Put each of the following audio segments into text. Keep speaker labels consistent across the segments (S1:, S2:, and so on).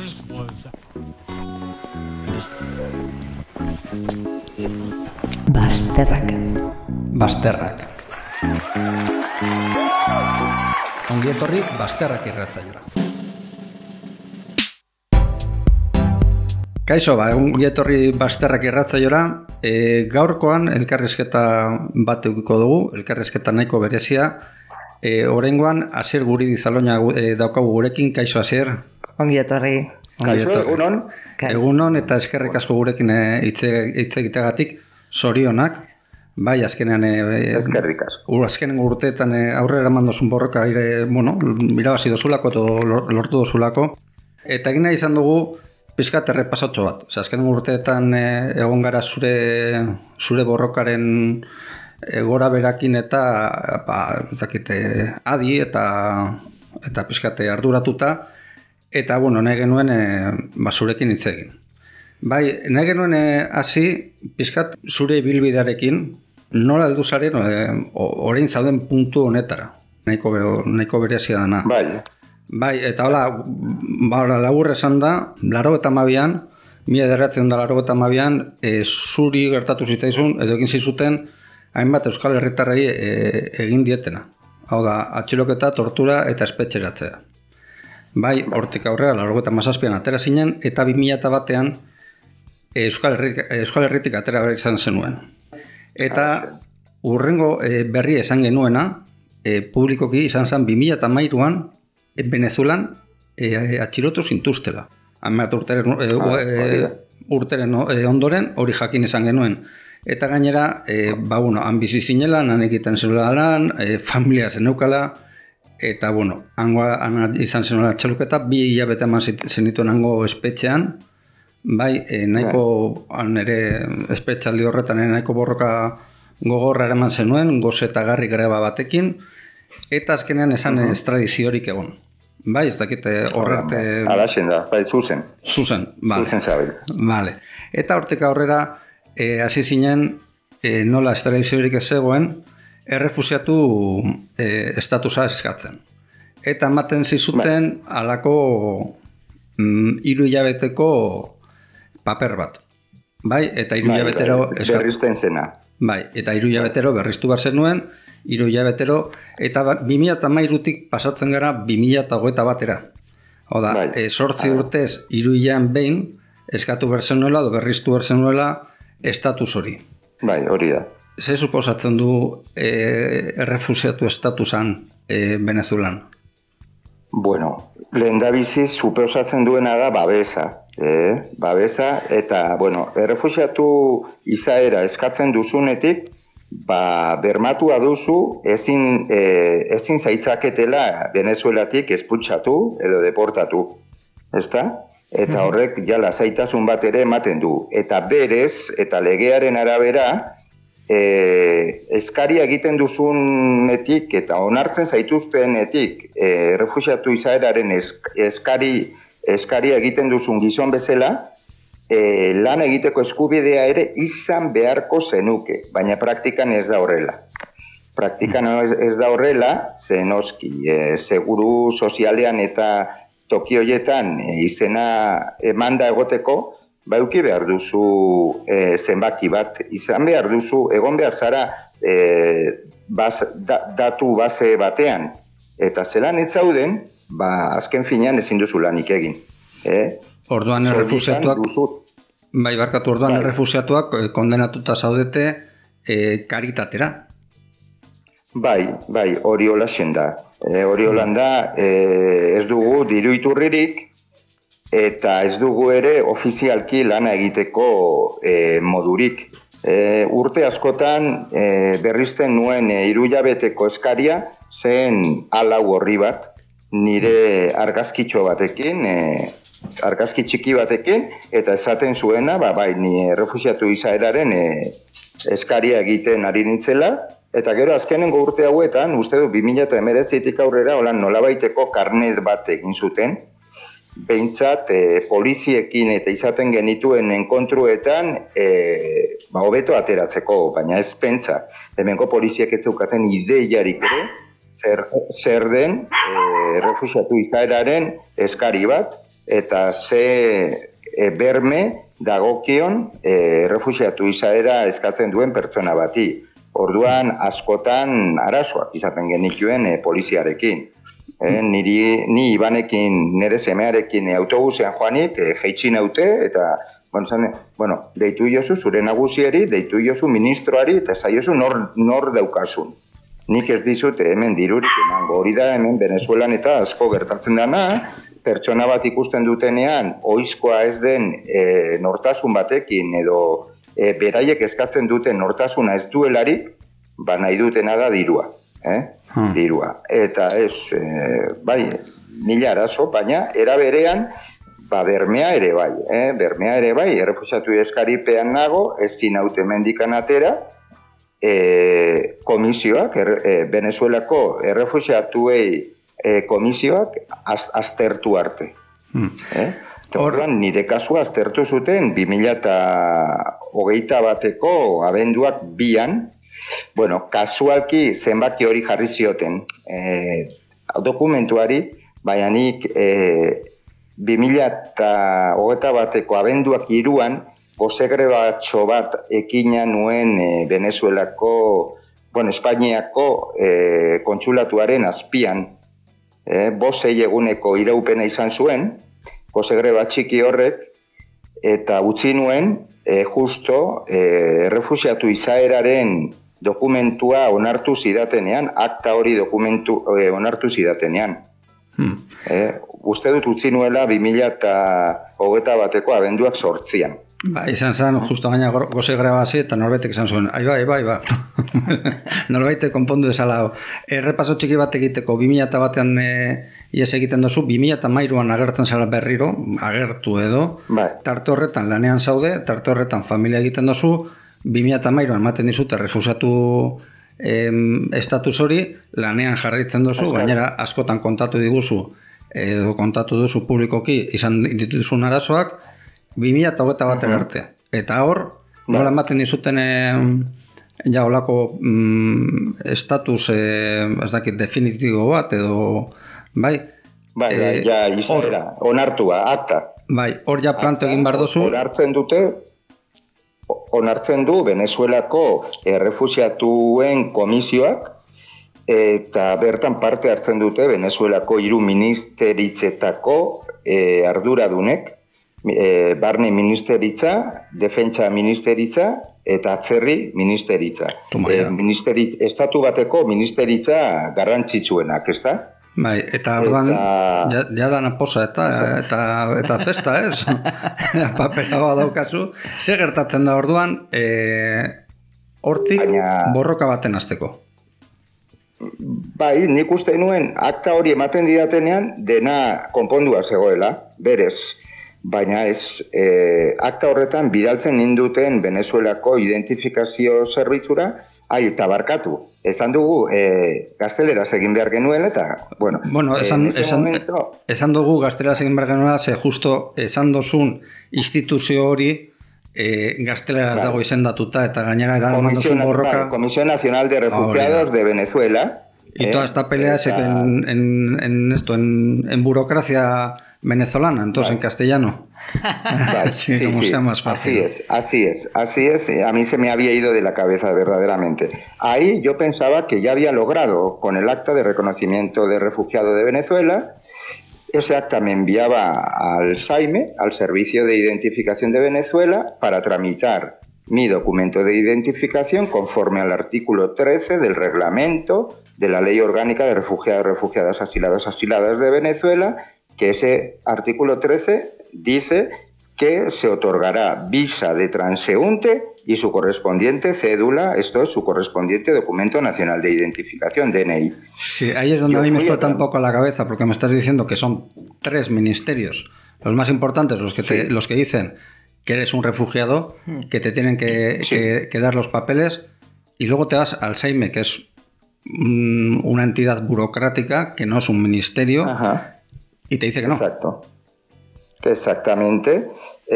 S1: Bazterrak. Ongi etorri Bazterrak irratzaiora. Kaixo, ongi etorri Bazterrak irratzaiora. Gaurkoan elkarrizketa bat edukiko dugu, elkarrizketa nahiko berezia. Oraingoan Asier Guridi Zaloña daukagu gurekin. Kaixo, Asier.
S2: Ongi etorri.
S3: Kaixo, egunon.
S1: Egunon eta eskerrik asko gurekin hitz egiteagatik. Zorionak. Bai, azkenean
S3: eskerrik asko.
S1: Azkenengo urteetan aurrera eman dozun borroka irabazi dozulako edo lortu dozulako. Eta egin nahi izan dugu pixkat errepasatxo bat. Azkenengo urteetan egon gara zure borrokaren gora berakin eta adi eta pixkat arduratuta. Eta nahi genuen zurekin hitz egin. Bai, nahi genuen hasi pixkat zure ibilbidearekin, nola heldu zaren orain zauden puntu honetara. Nahiko berezia dana. Bai, eta hola, labur esan da, 82an, 1982an, zuri gertatu zitzaizun, edo egin zizuten, hainbat Euskal Herritarrei egin dietena. Hau da, atxiloketa, tortura eta espetxeratzea. Bai, hortik aurrera, 87an atera zinen, eta 2001an Euskal Herritik atera behar izan zenuen. Eta hurrengo berri esan genuena, publikoki izan zen 2013an Venezuelan atxilotu zintuztela. Hainbat urteren ondoren hori jakin izan genuen. Eta gainera, han bizi zinela, han egiten zenuela lan, familia zeneukala, eta han izan zenuela atxiloketa, 2 hilabete eman zenituen hango espetxean. Bai, nahiko ere espetxaldi horretan nahiko borroka gogorra eraman zenuen, goze eta garri greba batekin, eta azkenean esan estradiziorik egon. Bai, ez dakite horrerte...
S3: Alaxen da, bai, zuzen.
S1: Zuzen, bale.
S3: Zuzen zabiltz.
S1: Bale. Eta hortik aurrera, hasi zinen, nola estradiziorik ez zegoen, errefusiatu estatusa eskatzen. Eta ematen zizuten alako 3 hilabeteko paper bat. Bai, eta 3 hilabetero...
S3: Berrizten zena.
S1: Bai, eta 3 hilabetero berriztu behar zenuen, 3 hilabetero, eta 2013tik pasatzen gara 2021 batera. Hau da, 8 urtez 3 hilean behin, eskatu behar zenuela, edo berriztu behar zenuela, estatus hori.
S3: Bai, hori da.
S1: Ze suposatzen du errefusiatu estatusan Venezuelan?
S3: Bueno, lehendabizi suposatzen duena da babesa. Babesa, eta, errefusiatu izaera eskatzen duzunetik, bermatua duzu ezin zaitzaketela Venezuelatik espultsatu edo deportatu. Ezta? Eta horrek lasaitasun bat ere ematen du. Eta berez, eta legearen arabera, eskaria egiten duzunetik eta onartzen zaituztenetik errefusiatu izaeraren eskaria egiten duzun gizon bezala, lan egiteko eskubidea ere izan beharko zenuke, baina praktikan ez da horrela. Praktikan ez da horrela, zenoski, seguru sozialean eta toki horietan izena emanda egoteko, eduki behar duzu zenbaki bat, izan behar duzu, egon behar zara datu base batean, eta zelan ez zauden, azken finean ezin duzu lanik egin.
S1: Orduan errefusiatuak, errefusiatuak kondenatuta zaudete karitatera.
S3: Bai, hori holaxen da. Hori holan da, ez dugu diru iturririk, eta ez dugu ere ofizialki lana egiteko modurik. Urte askotan berrizten nuen 3 hilabeteko eskaria zen A4 horri bat, nire argazkitxo batekin, argazki txiki batekin, eta esaten zuena, ni errefusiatu izaeraren eskaria egiten ari nintzela, eta gero azkenengo urte hauetan, uste du 2019tik aurrera, nolabaiteko karnet bat egin zuten, behintzat poliziekin eta izaten genituen enkontruetan hobeto ateratzeko, baina ez pentsa. Hemengo poliziek ez zeukaten ideiarik ere, zer den refusiatu izaeraren eskari bat, eta ze berme dagokion refuxiatu izaera eskatzen duen pertsona bati. Orduan, askotan arazoak izaten genituen poliziarekin. Ni Ibanekin, nire semearekin autobusean joanik, jeitsi naute, eta deitu jozu zure nagusieri, deitu jozu ministroari, eta zaiozu nor daukasun. Nik ez dizut hemen dirurik emango. Hori da hemen Venezuelan eta asko gertatzen dana, pertsona bat ikusten dutenean, oizkoa ez den nortasun batekin, edo beraiek eskatzen duten nortasuna ez duelarik, nahi dutena da dirua. Dirua. Eta ez, mila arazo, baina era berean, bermea ere bai. Bermea ere bai, errefuxiatu eskaripean nago, ezin haute mendikan atera, komisioak, Venezuelako errefuxiatuei komisioak aztertu arte. Orduan, nire kasua aztertu zuten 2021 abenduak 2an, kasualki zenbaki hori jarri zioten dokumentuari, baina nik 2021ko abenduak 3an gozegrebatxo bat ekina nuen Venezuelako, Espainiako kontsulatuaren azpian, 5 eguneko iraupena izan zuen, gozegreba txiki horrek, eta utzi nuen justo errefuxiatu izaeraren dokumentua onartu zidatenean, akta hori dokumentu onartu zidatenean. Uste dut utzi nuela 2021ko abenduak 8an.
S1: Izan zen, justo gaina goze grabasi eta norbaitek izan zuen, ba. Norbaitek konpondu ezala. Errepaso txiki bat egiteko 2001an ies egiten dozu, 2013an agertzen zara berriro, agertu edo, tarte horretan lanean zaude, tarte horretan familia egiten dozu, 2013an ematen dizute refusiatu estatus hori, lanean jarraitzen dozu, gainera askotan kontatu diguzu, edo kontatu duzu publikoki izan dituzun arazoak, 2021 arte. Eta hor, nola ematen dizuten ja olako estatus ez dakit definitibo bat edo
S3: ja izera, onartua, akta.
S1: Hor ja planto egin behar dozu.
S3: Onartzen du Venezuelako errefusiatuen komisioak eta bertan parte hartzen dute Venezuelako 3 ministeritzetako arduradunek, barne ministeritza, defentsa ministeritza eta atzerri ministeritza. Estatu bateko ministeritza garrantzitsuenak, ez da?
S1: Eta orduan, ja dana posa eta festa, ez? Papera daukazu. Zer gertatzen da orduan, hortik borroka baten hasteko?
S3: Nik uste nuen, akta hori ematen didatenean, dena konpondua zegoela, berez. Baina ez, akta horretan bidaltzen ninduten Venezuelako identifikazio zerbitzura, eta barkatu. Esan dugu, gazteleraz egin behar genuela, eta,
S1: esan dugu gazteleraz egin behar genuela, ze justo esan dozun instituzio hori gazteleraz dago izendatuta, eta gainera edan mandozun borroka.
S3: Comisión Nacional de Refugiados de Venezuela.
S1: Y toda esta pelea es en burocracia venezolana, entonces en castellano. Como sea más fácil.
S3: Así es. A mí se me había ido de la cabeza verdaderamente. Ahí yo pensaba que ya había logrado, con el acta de reconocimiento de refugiado de Venezuela, ese acta me enviaba al SAIME, al Servicio de Identificación de Venezuela, para tramitar mi documento de identificación conforme al artículo 13 del reglamento de la Ley Orgánica de Refugiados, Refugiadas, Asiladas de Venezuela, que ese artículo 13 dice que se otorgará visa de transeúnte y su correspondiente cédula, esto es su correspondiente documento nacional de identificación, DNI.
S1: Sí, ahí es donde a mí me explota un poco la cabeza, porque me estás diciendo que son 3 ministerios, los más importantes, los que dicen que eres un refugiado, que te tienen que dar los papeles, y luego te vas al SAIME, que es una entidad burocrática, que no es un ministerio, y te dice que no.
S3: Exactamente.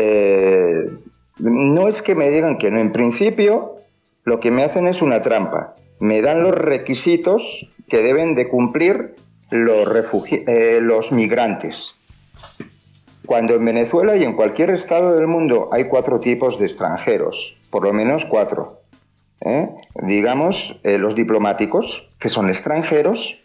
S3: No es que me digan que no. En principio, lo que me hacen es una trampa. Me dan los requisitos que deben de cumplir los migrantes. Cuando en Venezuela y en cualquier estado del mundo hay 4 tipos de extranjeros, por lo menos 4. Digamos, los diplomáticos, que son extranjeros,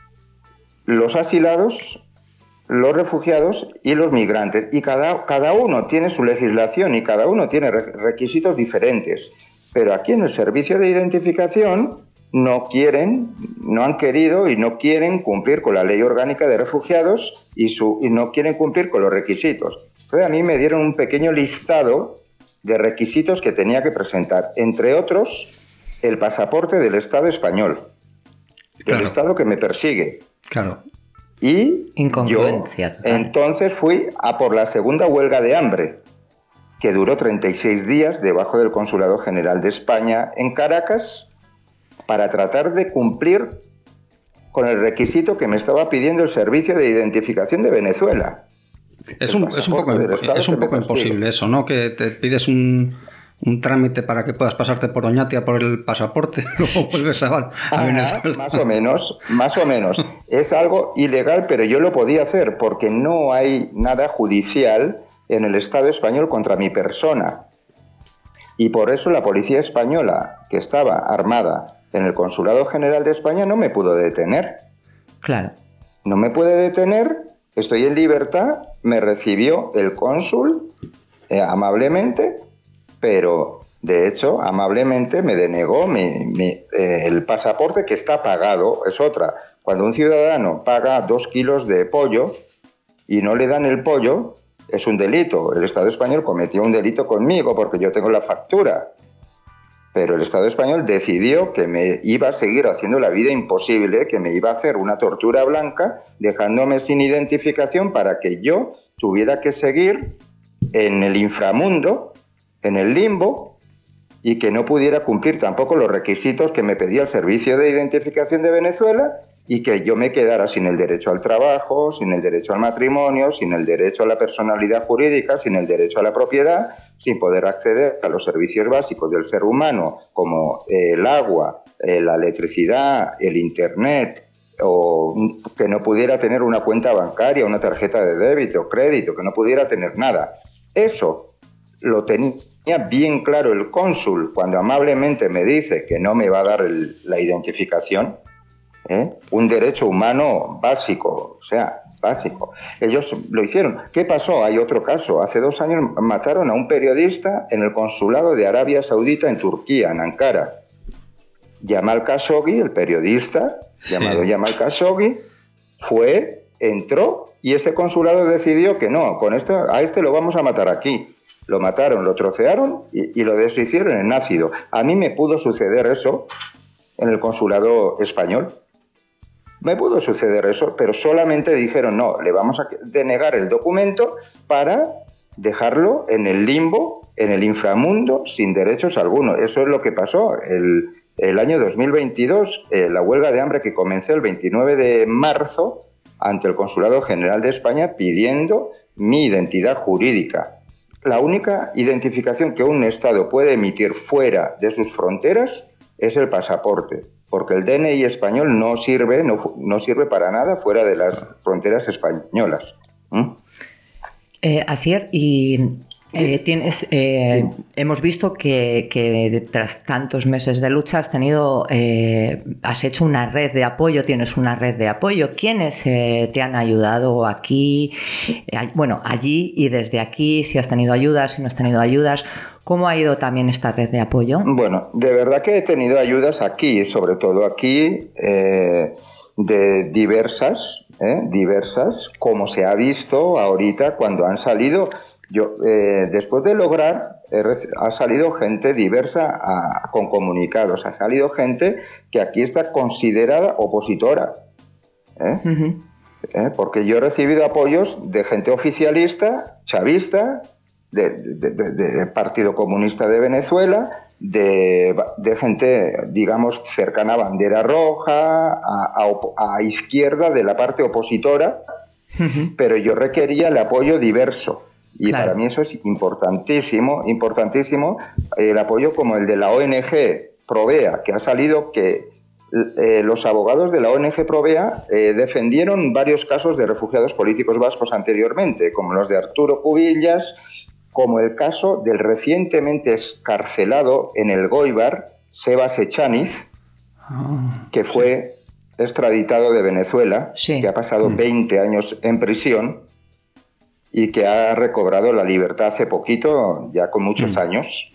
S3: los asilados, los refugiados y los migrantes. Y cada uno tiene su legislación y cada uno tiene requisitos diferentes. Pero aquí en el servicio de identificación no han querido y no quieren cumplir con la ley orgánica de refugiados y no quieren cumplir con los requisitos. Entonces a mí me dieron un pequeño listado de requisitos que tenía que presentar, entre otros el pasaporte del Estado español, del Estado que me persigue.
S1: Claro.
S3: Y yo entonces fui a por la segunda huelga de hambre, que duró 36 días debajo del Consulado General de España en Caracas, para tratar de cumplir con el requisito que me estaba pidiendo el Servicio de Identificación de Venezuela.
S1: Es un poco imposible eso, ¿no? Que te pides un trámite para que puedas pasarte por Oñati a por el pasaporte, luego vuelves a Venezuela.
S3: Más o menos. Es algo ilegal, pero yo lo podía hacer porque no hay nada judicial en el Estado español contra mi persona. Y por eso la policía española, que estaba armada en el Consulado General de España, no me pudo detener.
S2: Claro.
S3: No me puede detener, estoy en libertad, me recibió el cónsul amablemente, pero de hecho amablemente me denegó el pasaporte, que está pagado. Es otra. Cuando un ciudadano paga 2 kilos de pollo y no le dan el pollo, es un delito. El Estado español cometió un delito conmigo porque yo tengo la factura. Pero el Estado español decidió que me iba a seguir haciendo la vida imposible, que me iba a hacer una tortura blanca, dejándome sin identificación para que yo tuviera que seguir en el inframundo, en el limbo, y que no pudiera cumplir tampoco los requisitos que me pedía el Servicio de Identificación de Venezuela, y que yo me quedara sin el derecho al trabajo, sin el derecho al matrimonio, sin el derecho a la personalidad jurídica, sin el derecho a la propiedad, sin poder acceder a los servicios básicos del ser humano, como el agua, la electricidad, el internet, o que no pudiera tener una cuenta bancaria, una tarjeta de débito o crédito, que no pudiera tener nada. Eso lo tenía bien claro el cónsul cuando amablemente me dice que no me va a dar la identificación. Un derecho humano básico, básico. Ellos lo hicieron. ¿Qué pasó? Hay otro caso. Hace 2 años mataron a un periodista en el consulado de Arabia Saudita en Turquía, en Ankara. Yamal Khashoggi, el periodista, llamado Yamal Khashoggi, entró y ese consulado decidió que no, a este lo vamos a matar aquí. Lo mataron, lo trocearon y lo deshicieron en ácido. A mí me pudo suceder eso en el consulado español. Me pudo suceder eso, pero solamente dijeron no, le vamos a denegar el documento para dejarlo en el limbo, en el inframundo, sin derechos alguno. Eso es lo que pasó el año 2022, la huelga de hambre que comencé el 29 de marzo ante el Consulado General de España pidiendo mi identidad jurídica. La única identificación que un Estado puede emitir fuera de sus fronteras es el pasaporte, porque el DNI español no sirve para nada fuera de las fronteras españolas.
S2: Asier, y hemos visto que tras tantos meses de lucha has hecho una red de apoyo, tienes una red de apoyo. ¿Quiénes te han ayudado aquí, allí y desde aquí? Si has tenido ayudas, si no has tenido ayudas. ¿Cómo ha ido también esta red de apoyo?
S3: Bueno, de verdad que he tenido ayudas aquí, sobre todo aquí, de diversas, como se ha visto ahorita cuando han salido. Después de lograr, ha salido gente diversa con comunicados, ha salido gente que aquí está considerada opositora, porque yo he recibido apoyos de gente oficialista, chavista, de Partido Comunista de Venezuela, de gente, digamos, cercana a bandera roja, a izquierda de la parte opositora, pero yo requería el apoyo diverso. Y claro, para mí eso es importantísimo, el apoyo como el de la ONG Provea, que ha salido, que los abogados de la ONG Provea defendieron varios casos de refugiados políticos vascos anteriormente, como los de Arturo Cubillas, como el caso del recientemente excarcelado en el Goibar, Sebas Echaniz, que fue extraditado de Venezuela, que ha pasado 20 años en prisión y que ha recobrado la libertad hace poquito, ya con muchos años.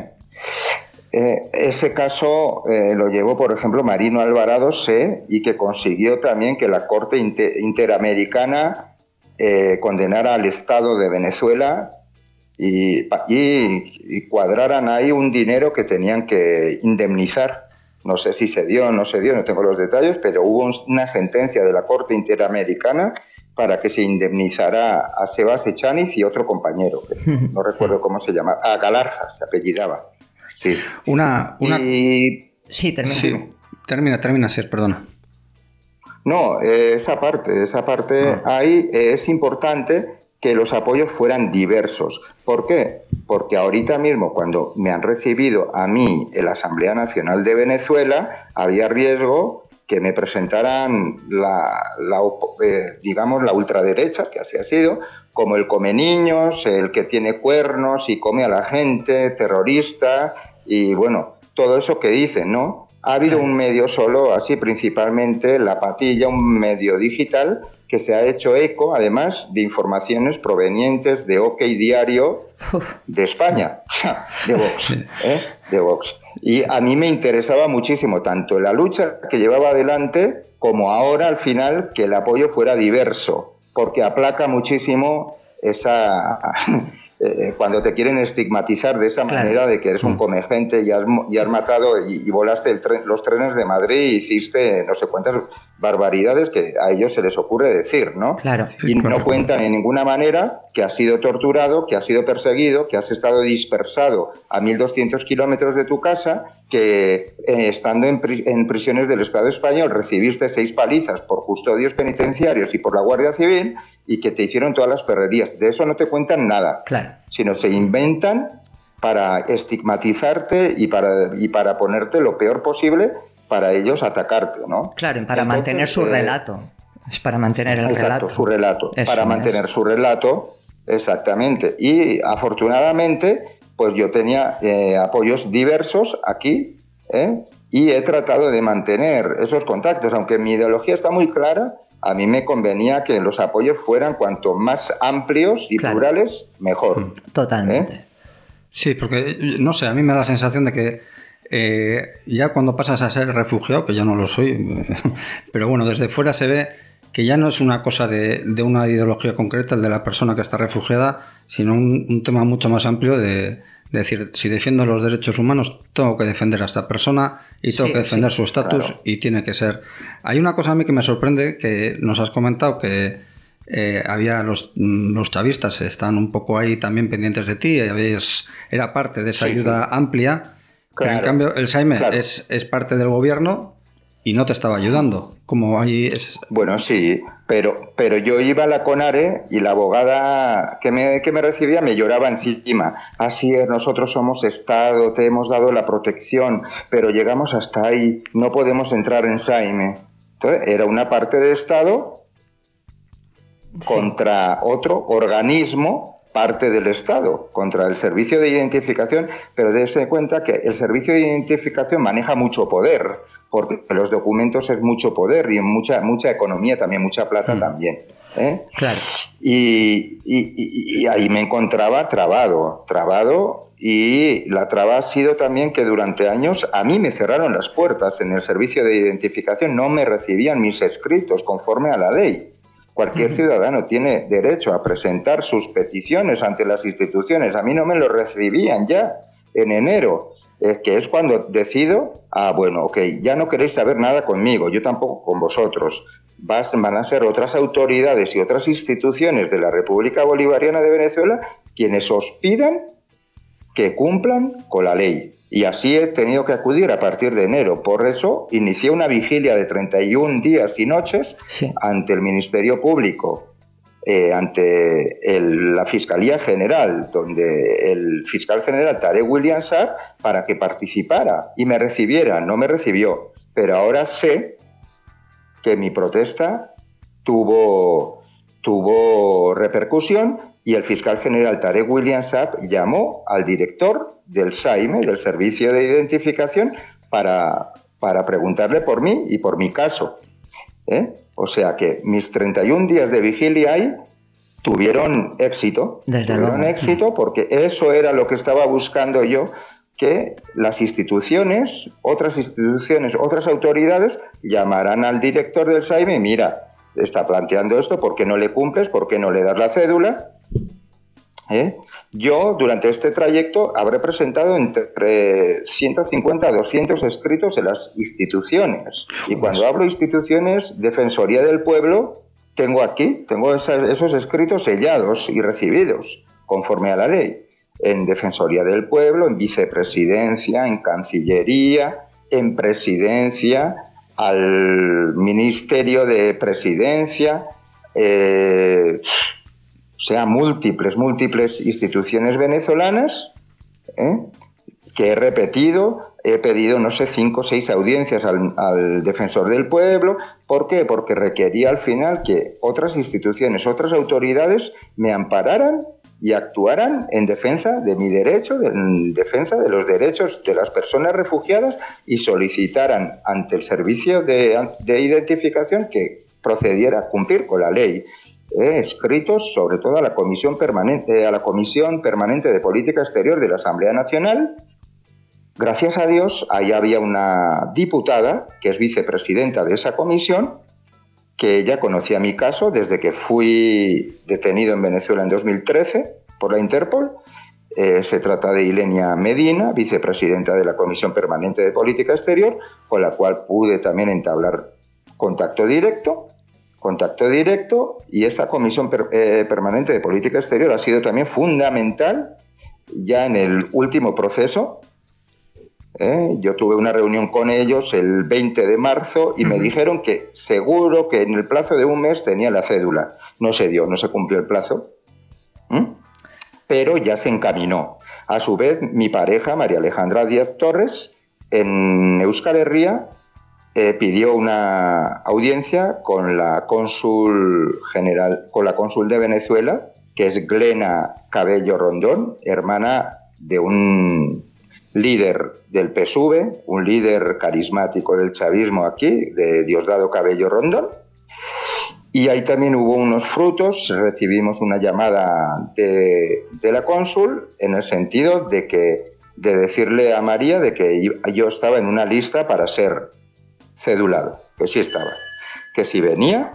S3: Ese caso lo llevó, por ejemplo, Marino Alvarado y que consiguió también que la Corte Interamericana condenara al Estado de Venezuela y cuadraran ahí un dinero que tenían que indemnizar. No sé si se dio o no se dio, no tengo los detalles, pero hubo una sentencia de la Corte Interamericana para que se indemnizara a Sebas Echaniz y otro compañero, que no recuerdo cómo se llama, Galarza se apellidaba. Sí.
S2: Sí, termina.
S1: Sí, termina, sí, perdona.
S3: No, esa parte ahí es importante que los apoyos fueran diversos. ¿Por qué? Porque ahorita mismo, cuando me han recibido a mí en la Asamblea Nacional de Venezuela, había riesgo que me presentaran digamos, la ultraderecha, que así ha sido, como el come niños, el que tiene cuernos y come a la gente, terrorista, y bueno, todo eso que dicen, ¿no? Ha habido un medio solo, así principalmente La Patilla, un medio digital, que se ha hecho eco, además, de informaciones provenientes de OK Diario de España, de Vox, de Vox. Y a mí me interesaba muchísimo tanto la lucha que llevaba adelante como ahora, al final, que el apoyo fuera diverso, porque aplaca muchísimo esa... cuando te quieren estigmatizar de esa manera, de que eres un comegente y has matado y volaste los trenes de Madrid y hiciste no sé cuántas barbaridades que a ellos se les ocurre decir, ¿no?
S2: Claro.
S3: Y no cuentan en ninguna manera que has sido torturado, que has sido perseguido, que has estado dispersado a 1.200 kilómetros de tu casa, que estando en prisiones del Estado español recibiste 6 palizas por custodios penitenciarios y por la Guardia Civil y que te hicieron todas las perrerías. De eso no te cuentan nada, sino se inventan para estigmatizarte y para ponerte lo peor posible para ellos atacarte, ¿no?
S2: Claro, para mantener su relato. Es para mantener el relato.
S3: Exacto, su relato.
S2: Eso
S3: para mantener su relato, exactamente. Y afortunadamente, pues yo tenía apoyos diversos aquí, y he tratado de mantener esos contactos. Aunque mi ideología está muy clara, a mí me convenía que los apoyos fueran cuanto más amplios y plurales, mejor.
S2: Totalmente.
S1: Sí, porque, no sé, a mí me da la sensación de que ya cuando pasas a ser refugiado, que ya no lo soy, pero bueno, desde fuera se ve que ya no es una cosa de una ideología concreta, el de la persona que está refugiada, sino un tema mucho más amplio de decir, si defiendo los derechos humanos, tengo que defender a esta persona y tengo que defender su estatus, y tiene que ser. Hay una cosa a mí que me sorprende, que nos has comentado que había los chavistas, están un poco ahí también pendientes de ti, era parte de esa ayuda amplia. Pero en cambio el Saime es parte del gobierno y no te estaba ayudando. Como ahí es...
S3: Bueno, sí, pero yo iba a la CONARE y la abogada que me recibía me lloraba encima. Así es, nosotros somos Estado, te hemos dado la protección, pero llegamos hasta ahí, no podemos entrar en Saime. Entonces, era una parte del Estado contra otro organismo, parte del Estado, contra el servicio de identificación, pero dése cuenta que el servicio de identificación maneja mucho poder, porque los documentos es mucho poder y mucha economía también, mucha plata también.
S2: Claro.
S3: Y ahí me encontraba trabado, y la traba ha sido también que durante años a mí me cerraron las puertas en el servicio de identificación, no me recibían mis escritos conforme a la ley. Cualquier ciudadano tiene derecho a presentar sus peticiones ante las instituciones. A mí no me lo recibían ya en enero, que es cuando decido, bueno, ok, ya no queréis saber nada conmigo, yo tampoco con vosotros. Van a ser otras autoridades y otras instituciones de la República Bolivariana de Venezuela quienes os pidan que cumplan con la ley. Y así he tenido que acudir a partir de enero. Por eso inicié una vigilia de 31 días y noches ante el Ministerio Público, ante la Fiscalía General, donde el fiscal general Tarek William Saab, para que participara y me recibiera. No me recibió. pero ahora sé que mi protesta tuvo repercusión y el fiscal general Tarek William Saab llamó al director del SAIME, del Servicio de Identificación, para preguntarle por mí y por mi caso. O sea que mis 31 días de vigilia ahí tuvieron éxito. Tuvieron éxito porque eso era lo que estaba buscando yo, que las instituciones, otras autoridades, llamarán al director del SAIME, mira, está planteando esto, ¿por qué no le cumples? ¿Por qué no le das la cédula? Yo, durante este trayecto, habré presentado entre 150 a 200 escritos en las instituciones. Y cuando hablo de instituciones, Defensoría del Pueblo, tengo esos escritos sellados y recibidos, conforme a la ley. En Defensoría del Pueblo, en Vicepresidencia, en Cancillería, en Presidencia, al Ministerio de Presidencia, o sea, múltiples instituciones venezolanas, que he pedido, no sé, 5 o 6 audiencias al Defensor del Pueblo. ¿Por qué? Porque requería al final que otras instituciones, otras autoridades me ampararan y actuaran en defensa de mi derecho, en defensa de los derechos de las personas refugiadas y solicitaran ante el servicio de identificación que procediera a cumplir con la ley. Escritos sobre todo a la Comisión Permanente de Política Exterior de la Asamblea Nacional. Gracias a Dios, ahí había una diputada que es vicepresidenta de esa comisión, que ella conocía mi caso desde que fui detenido en Venezuela en 2013 por la Interpol. Se trata de Ilenia Medina, vicepresidenta de la Comisión Permanente de Política Exterior, con la cual pude también entablar contacto directo, y esa Comisión Permanente de Política Exterior ha sido también fundamental ya en el último proceso. Yo tuve una reunión con ellos el 20 de marzo y me dijeron que seguro que en el plazo de un mes tenía la cédula. No se dio, no se cumplió el plazo, pero ya se encaminó. A su vez, mi pareja, María Alejandra Díaz Torres, en Euskal Herria, pidió una audiencia con la cónsul de Venezuela, que es Glena Cabello Rondón, hermana de un líder del PSUV, un líder carismático del chavismo aquí, de Diosdado Cabello Rondón. Y ahí también hubo unos frutos. Recibimos una llamada de la cónsul en el sentido de decirle a María de que yo estaba en una lista para ser cedulado, que sí estaba, que sí venía.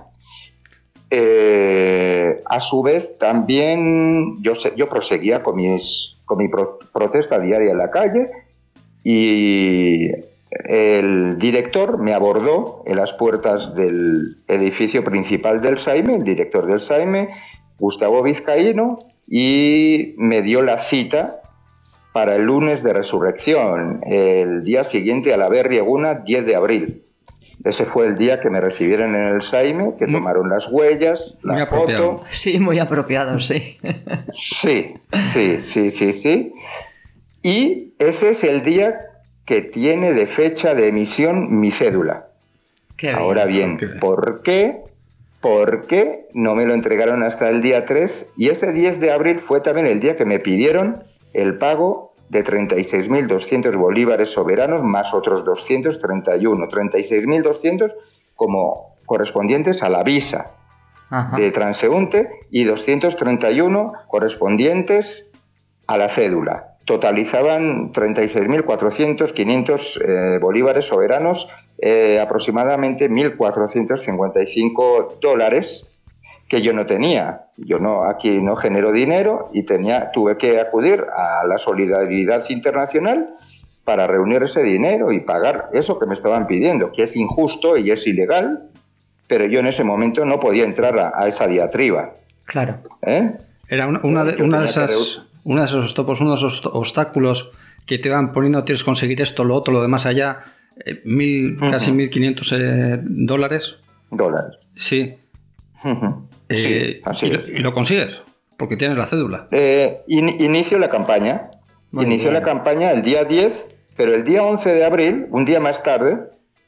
S3: A su vez también yo proseguía con mi protesta diaria en la calle y el director me abordó en las puertas del edificio principal del SAIME, el director del SAIME, Gustavo Vizcaíno, y me dio la cita para el lunes de resurrección, el día siguiente a la Berrieguna, 10 de abril. Ese fue el día que me recibieron en el SAIME, que tomaron las huellas, la foto.
S2: Sí, muy apropiado, sí.
S3: Sí. Y ese es el día que tiene de fecha de emisión mi cédula. Ahora bien, ¿por qué no me lo entregaron hasta el día 3? Y ese 10 de abril fue también el día que me pidieron el pago de 36.200 bolívares soberanos más otros 231, 36.200 como correspondientes a la visa de transeúnte y 231 correspondientes a la cédula. Totalizaban 36.400, bolívares soberanos, aproximadamente $1.455 que yo no tenía. Aquí no genero dinero y tuve que acudir a la solidaridad internacional para reunir ese dinero y pagar eso que me estaban pidiendo, que es injusto y es ilegal, pero yo en ese momento no podía entrar a esa diatriba.
S2: Claro.
S1: Era una de esos topos, uno de esos obstáculos que te van poniendo, tienes que conseguir esto, lo otro, lo demás allá, casi $1.500.
S3: Dólares.
S1: Sí.
S3: Sí, así es.
S1: Y lo consigues, porque tienes la cédula.
S3: Inicio la campaña. La campaña el día 10, pero el día 11 de abril, un día más tarde,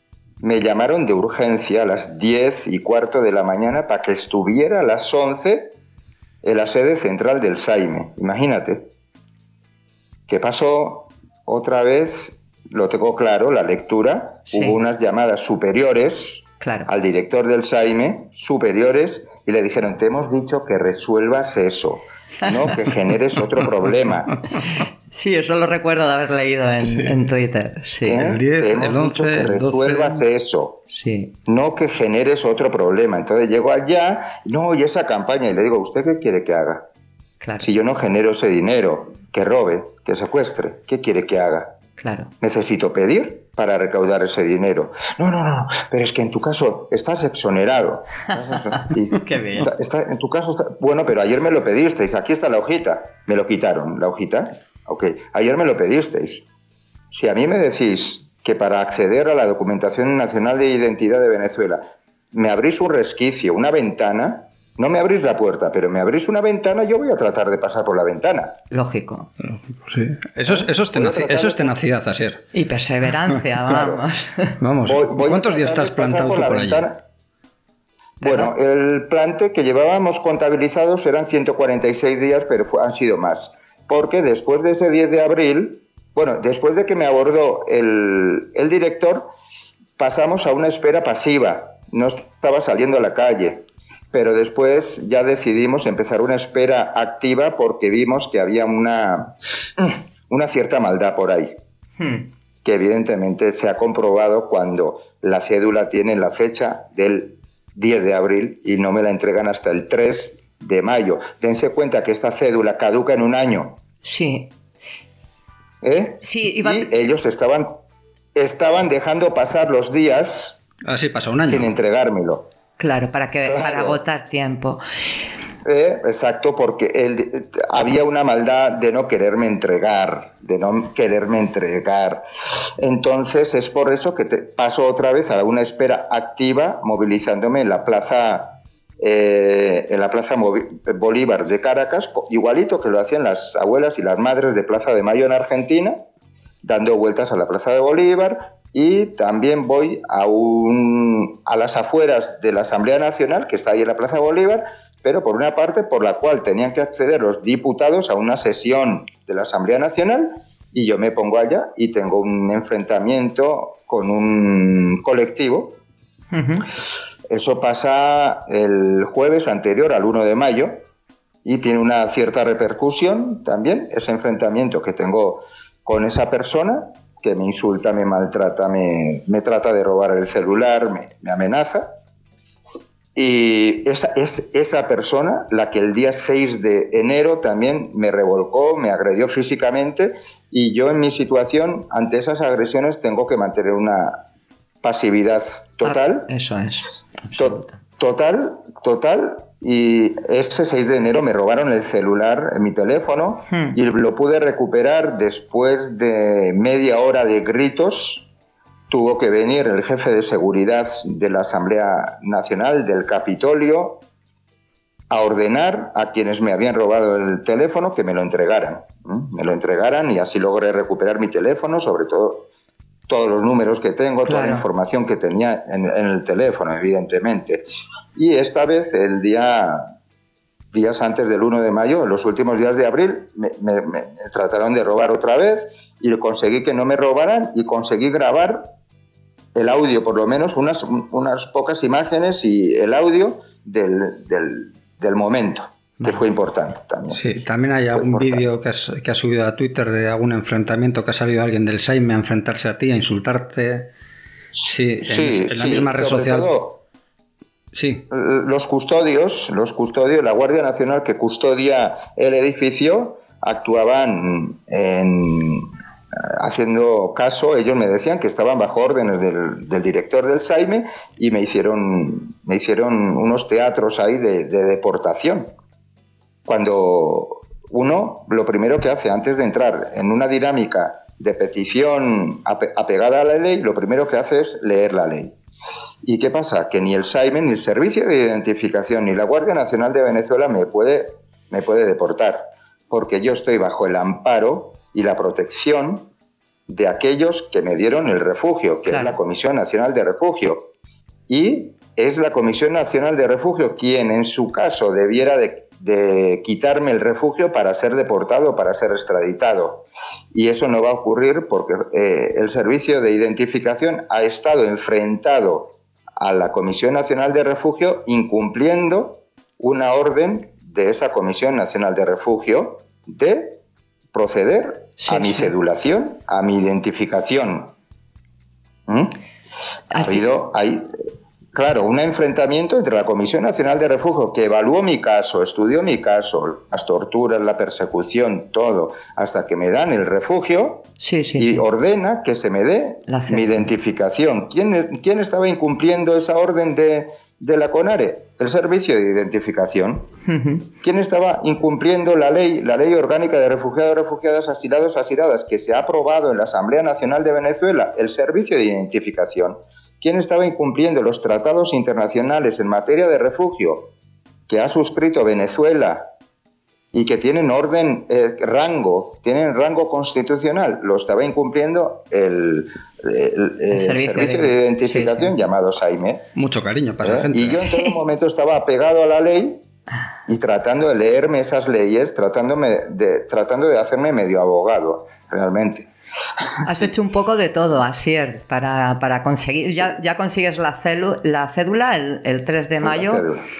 S3: me llamaron de urgencia a las 10:15 de la mañana para que estuviera a las 11 en la sede central del SAIME. Imagínate. ¿Qué pasó? Otra vez, lo tengo claro, la lectura,
S2: sí.
S3: Hubo unas llamadas superiores al director del SAIME, superiores, y le dijeron, te hemos dicho que resuelvas eso, no que generes otro problema.
S2: Sí, eso lo recuerdo de haber leído en Twitter. Sí.
S1: El 10,
S3: te hemos
S1: el 11,
S3: dicho que
S1: el 12...
S3: resuelvas eso.
S2: Sí.
S3: No que generes otro problema. Entonces llego allá, no, y esa campaña, y le digo, ¿usted qué quiere que haga?
S2: Claro.
S3: Si yo no genero ese dinero, que robe, que secuestre, ¿qué quiere que haga?
S2: Claro.
S3: Necesito pedir para recaudar ese dinero. No, pero es que en tu caso estás exonerado.
S2: Qué bien.
S3: En tu caso bueno, pero ayer me lo pedisteis, aquí está la hojita. Me lo quitaron, la hojita. Ok, ayer me lo pedisteis. Si a mí me decís que para acceder a la documentación nacional de identidad de Venezuela me abrís un resquicio, una ventana, no me abrís la puerta, pero me abrís una ventana, yo voy a tratar de pasar por la ventana.
S2: Lógico.
S1: Sí. Eso es tenacidad, Asier.
S2: Y perseverancia, vamos.
S1: Vamos, ¿cuántos días estás plantado tú por allí?
S3: Bueno, el plante que llevábamos contabilizados eran 146 días, pero han sido más. Porque después de ese 10 de abril, bueno, después de que me abordó el director, pasamos a una espera pasiva. No estaba saliendo a la calle. Pero después ya decidimos empezar una espera activa porque vimos que había una cierta maldad por ahí. Que evidentemente se ha comprobado cuando la cédula tiene la fecha del 10 de abril y no me la entregan hasta el 3 de mayo. Dense cuenta que esta cédula caduca en un año.
S2: Sí. Sí,
S3: Y ellos estaban dejando pasar los días
S1: sí, pasa un año
S3: sin entregármelo.
S2: Claro, para agotar tiempo.
S3: Exacto, porque había una maldad de no quererme entregar, Entonces es por eso que paso otra vez a una espera activa, movilizándome en la plaza Bolívar de Caracas, igualito que lo hacían las abuelas y las madres de Plaza de Mayo en Argentina, dando vueltas a la Plaza de Bolívar. Y también voy a las afueras de la Asamblea Nacional, que está ahí en la Plaza Bolívar, pero por una parte por la cual tenían que acceder los diputados a una sesión de la Asamblea Nacional, y yo me pongo allá y tengo un enfrentamiento con un colectivo. Uh-huh. Eso pasa el jueves anterior al 1 de mayo y tiene una cierta repercusión también, ese enfrentamiento que tengo con esa persona, que me insulta, me maltrata, me trata de robar el celular, me amenaza. Y es esa persona la que el día 6 de enero también me revolcó, me agredió físicamente, y yo en mi situación, ante esas agresiones, tengo que mantener una pasividad total.
S2: Eso es.
S3: Total. Y ese 6 de enero me robaron el celular, mi teléfono, y lo pude recuperar después de media hora de gritos. Tuvo que venir el jefe de seguridad de la Asamblea Nacional, del Capitolio, a ordenar a quienes me habían robado el teléfono que me lo entregaran. Me lo entregaran y así logré recuperar mi teléfono, sobre todo todos los números que tengo, toda la información que tenía en el teléfono, evidentemente. Y esta vez, días antes del 1 de mayo, en los últimos días de abril, me trataron de robar otra vez y conseguí que no me robaran y conseguí grabar el audio, por lo menos unas pocas imágenes y el audio del momento, que fue importante también.
S1: Sí, también hay algún vídeo que has subido a Twitter de algún enfrentamiento, que ha salido alguien del SAIME a enfrentarse a ti, a insultarte. Sí, en la misma red social.
S3: Todo,
S1: sí.
S3: Los custodios, la Guardia Nacional que custodia el edificio, actuaban haciendo caso. Ellos me decían que estaban bajo órdenes del director del SAIME y me hicieron unos teatros ahí de deportación. Cuando uno, lo primero que hace antes de entrar en una dinámica de petición apegada a la ley, lo primero que hace es leer la ley. ¿Y qué pasa? Que ni el SAIME, ni el Servicio de Identificación, ni la Guardia Nacional de Venezuela me puede deportar, porque yo estoy bajo el amparo y la protección de aquellos que me dieron el refugio, que
S2: Claro.
S3: es la Comisión Nacional de Refugio. Y es la Comisión Nacional de Refugio quien, en su caso, debiera de quitarme el refugio para ser deportado, para ser extraditado. Y eso no va a ocurrir porque el Servicio de Identificación ha estado enfrentado a la Comisión Nacional de Refugio incumpliendo una orden de esa Comisión Nacional de Refugio de proceder a mi cedulación, a mi identificación. Ha habido ahí, claro, un enfrentamiento entre la Comisión Nacional de Refugio, que evaluó mi caso, estudió mi caso, las torturas, la persecución, todo, hasta que me dan el refugio y ordena que se me dé mi identificación. ¿Quién estaba incumpliendo esa orden de la CONARE? El Servicio de Identificación. ¿Quién estaba incumpliendo la ley orgánica de refugiados, refugiadas, asilados, asiladas, que se ha aprobado en la Asamblea Nacional de Venezuela? El Servicio de Identificación. ¿Quién estaba incumpliendo los tratados internacionales en materia de refugio que ha suscrito Venezuela y que tienen tienen rango constitucional? Lo estaba incumpliendo el servicio de identificación llamado SAIME.
S1: Mucho cariño para esa gente.
S3: Y yo en todo momento estaba apegado a la ley y tratando de leerme esas leyes, tratando de hacerme medio abogado, realmente.
S2: Has hecho un poco de todo, Asier, para conseguir. Ya consigues la cédula el 3 de mayo.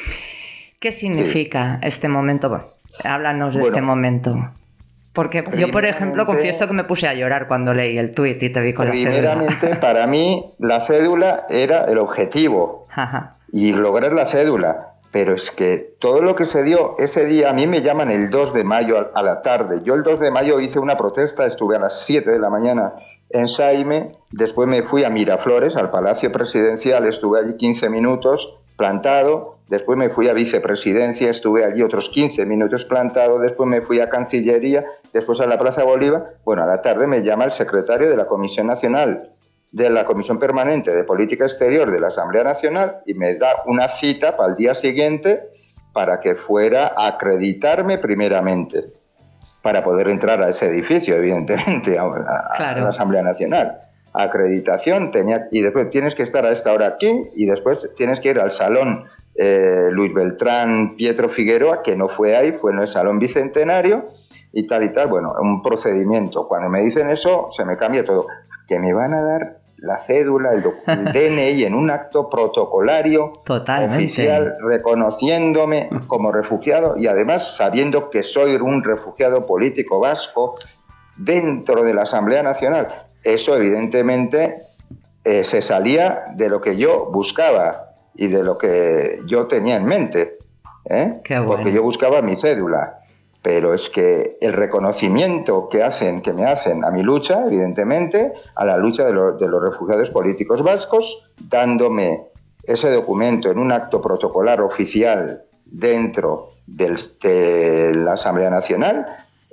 S2: ¿Qué significa este momento? Bueno, háblanos de este momento. Porque yo, por ejemplo, confieso que me puse a llorar cuando leí el tuit y te vi con la cédula.
S3: Primeramente, para mí, la cédula era el objetivo. Y lograr la cédula. Pero es que todo lo que se dio ese día, a mí me llaman el 2 de mayo a la tarde. Yo el 2 de mayo hice una protesta, estuve a las 7 de la mañana en Saime, después me fui a Miraflores, al Palacio Presidencial, estuve allí 15 minutos plantado, después me fui a Vicepresidencia, estuve allí otros 15 minutos plantado, después me fui a Cancillería, después a la Plaza Bolívar. Bueno, a la tarde me llama el secretario de la Comisión Nacional, de la Comisión Permanente de Política Exterior de la Asamblea Nacional y me da una cita para el día siguiente para que fuera a acreditarme primeramente, para poder entrar a ese edificio, evidentemente, a la Asamblea Nacional. Acreditación, y después tienes que estar a esta hora aquí y después tienes que ir al Salón Luis Beltrán Pietro Figueroa, que no fue ahí, fue en el Salón Bicentenario y tal, bueno, un procedimiento. Cuando me dicen eso, se me cambia todo. Que me van a dar la cédula, el DNI en un acto protocolario oficial, reconociéndome como refugiado y además sabiendo que soy un refugiado político vasco dentro de la Asamblea Nacional. Eso evidentemente se salía de lo que yo buscaba y de lo que yo tenía en mente, porque yo buscaba mi cédula. Pero es que el reconocimiento que me hacen a mi lucha, evidentemente, a la lucha de los refugiados políticos vascos, dándome ese documento en un acto protocolar oficial dentro de la Asamblea Nacional,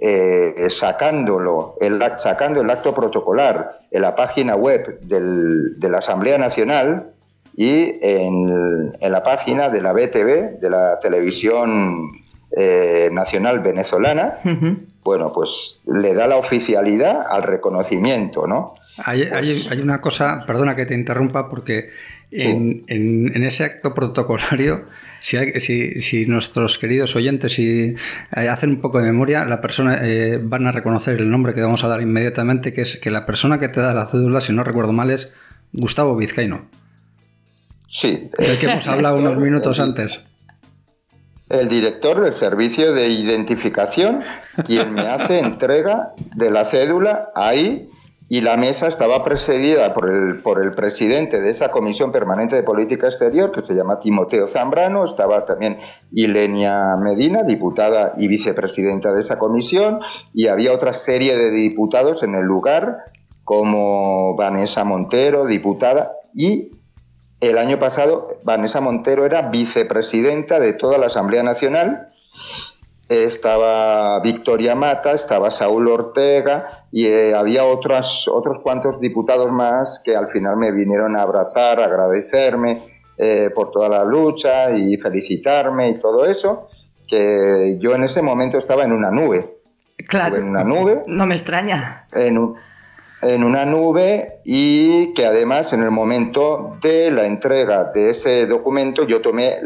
S3: sacando el acto protocolar en la página web de la Asamblea Nacional y en la página de la BTV, de la televisión nacional venezolana, bueno, pues le da la oficialidad al reconocimiento, ¿no?
S1: Hay una cosa, perdona que te interrumpa, porque en ese acto protocolario, si nuestros queridos oyentes hacen un poco de memoria, la persona van a reconocer el nombre que vamos a dar inmediatamente, que es que la persona que te da la cédula, si no recuerdo mal, es Gustavo Vizcaíno.
S3: Sí.
S1: Del que hemos hablado unos minutos antes.
S3: El director del Servicio de Identificación, quien me hace entrega de la cédula ahí, y la mesa estaba presidida por el presidente de esa Comisión Permanente de Política Exterior, que se llama Timoteo Zambrano, estaba también Ilenia Medina, diputada y vicepresidenta de esa comisión, y había otra serie de diputados en el lugar, como Vanessa Montero, diputada, y el año pasado Vanessa Montero era vicepresidenta de toda la Asamblea Nacional. Estaba Victoria Mata, estaba Saúl Ortega y había otros cuantos diputados más que al final me vinieron a abrazar, a agradecerme por toda la lucha y felicitarme y todo eso, que yo en ese momento estaba en una nube.
S2: Claro,
S3: en una nube.
S2: No me extraña.
S3: en una nube, y que además en el momento de la entrega de ese documento yo tomé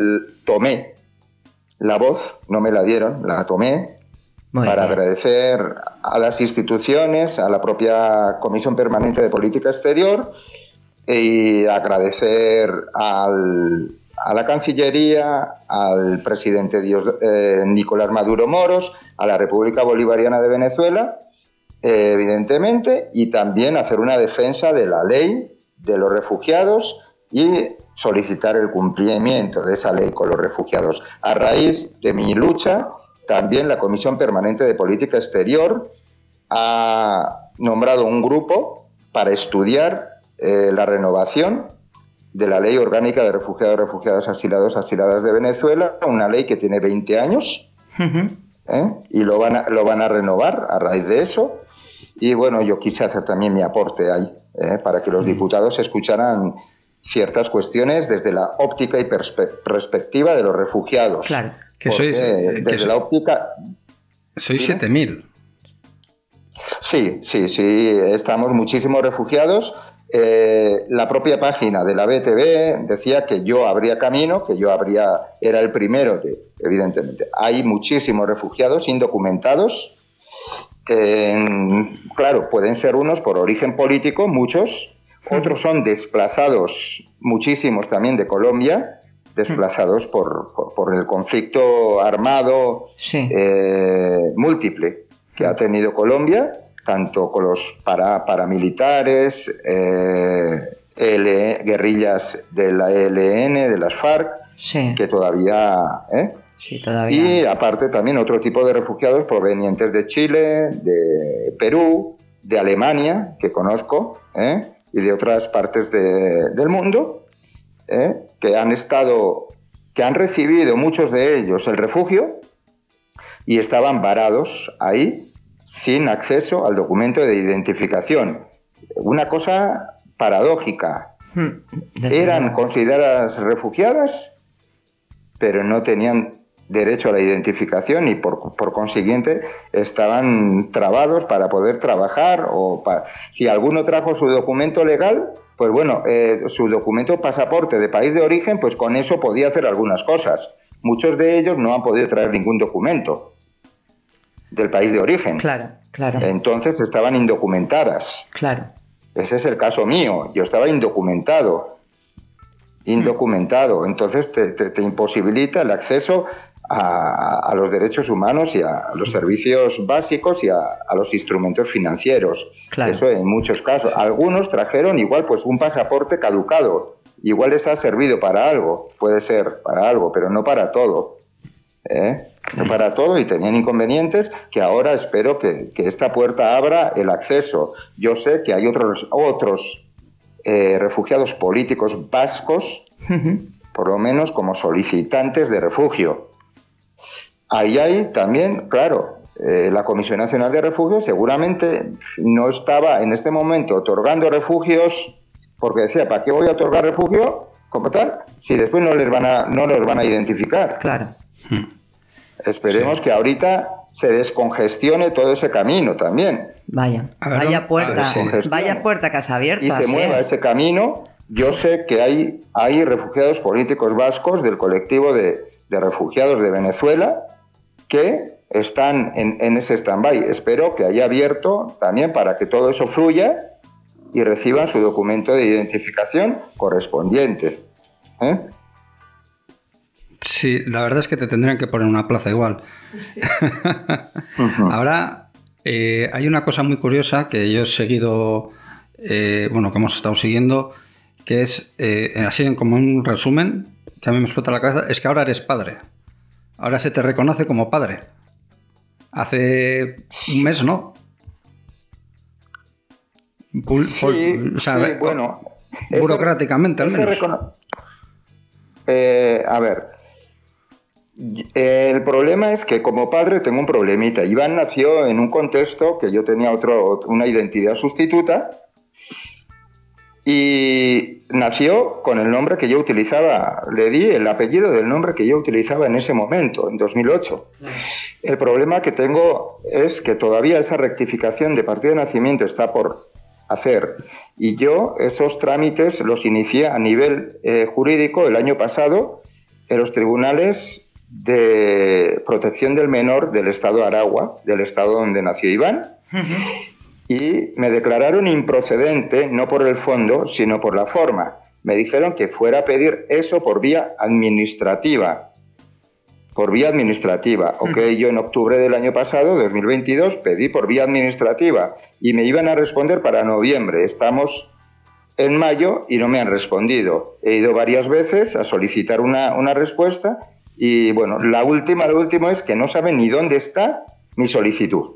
S3: la voz, no me la dieron, la tomé para agradecer a las instituciones, a la propia Comisión Permanente de Política Exterior, y agradecer a la Cancillería, al presidente Nicolás Maduro Moros, a la República Bolivariana de Venezuela, evidentemente, y también hacer una defensa de la ley de los refugiados y solicitar el cumplimiento de esa ley con los refugiados. A raíz de mi lucha, también la Comisión Permanente de Política Exterior ha nombrado un grupo para estudiar la renovación de la Ley Orgánica de Refugiados, Refugiadas, Asiladas de Venezuela, una ley que tiene 20 años, y lo van a renovar a raíz de eso. Y bueno, yo quise hacer también mi aporte ahí, para que los diputados escucharan ciertas cuestiones desde la óptica y perspectiva de los refugiados.
S2: Claro.
S3: Desde la óptica...
S1: Sois 7.000.
S3: Sí, estamos muchísimos refugiados. La propia página de la BTV decía que yo abría camino, que era el primero evidentemente. Hay muchísimos refugiados indocumentados. Claro, pueden ser unos por origen político, muchos. Otros son desplazados, muchísimos también de Colombia, desplazados por el conflicto armado múltiple que ha tenido Colombia, tanto con los paramilitares, guerrillas de la ELN, de las FARC, que todavía... Y aparte también otro tipo de refugiados provenientes de Chile, de Perú, de Alemania, que conozco, y de otras partes del mundo, que han recibido muchos de ellos el refugio y estaban varados ahí sin acceso al documento de identificación. Una cosa paradójica. Eran consideradas refugiadas, pero no tenían derecho a la identificación y por consiguiente estaban trabados para poder trabajar, si alguno trajo su documento legal, pues bueno, su documento pasaporte de país de origen, pues con eso podía hacer algunas cosas. Muchos de ellos no han podido traer ningún documento del país de origen.
S2: Claro.
S3: Entonces estaban indocumentadas.
S2: Claro.
S3: Ese es el caso mío. Yo estaba indocumentado. Entonces te imposibilita el acceso a los derechos humanos y a los servicios básicos y a los instrumentos financieros. Claro. Eso en muchos casos. Algunos trajeron igual pues un pasaporte caducado. Igual les ha servido para algo. Puede ser para algo, pero no para todo. No para todo, y tenían inconvenientes que ahora espero que esta puerta abra el acceso. Yo sé que hay otros refugiados políticos vascos, por lo menos como solicitantes de refugio. Ahí hay también, claro, la Comisión Nacional de Refugio seguramente no estaba en este momento otorgando refugios, porque decía, ¿para qué voy a otorgar refugio como tal si después no los van a identificar?
S2: Claro.
S3: Esperemos que ahorita se descongestione todo ese camino también.
S2: Vaya puerta que has abierto.
S3: Y se mueva ese camino. Yo sé que hay refugiados políticos vascos del colectivo de refugiados de Venezuela que están en ese stand-by. Espero que haya abierto también para que todo eso fluya y reciban su documento de identificación correspondiente.
S1: Sí, la verdad es que te tendrían que poner una plaza igual. Ahora, hay una cosa muy curiosa que yo he seguido, que hemos estado siguiendo, que es, así como un resumen, que a mí me explota la cabeza, es que ahora eres padre. Ahora se te reconoce como padre. Hace un mes, ¿no? Burocráticamente, al menos.
S3: A ver, el problema es que como padre tengo un problemita. Iván nació en un contexto que yo tenía una identidad sustituta y nació con el nombre que yo utilizaba. Le di el apellido del nombre que yo utilizaba en ese momento, en 2008. Claro. El problema que tengo es que todavía esa rectificación de partida de nacimiento está por hacer. Y yo esos trámites los inicié a nivel jurídico el año pasado en los tribunales de protección del menor del estado de Aragua, del estado donde nació Iván, y me declararon improcedente, no por el fondo, sino por la forma. Me dijeron que fuera a pedir eso por vía administrativa. Ok, yo en octubre del año pasado, 2022, pedí por vía administrativa y me iban a responder para noviembre. Estamos en mayo y no me han respondido. He ido varias veces a solicitar una respuesta y, bueno, lo último es que no saben ni dónde está mi solicitud.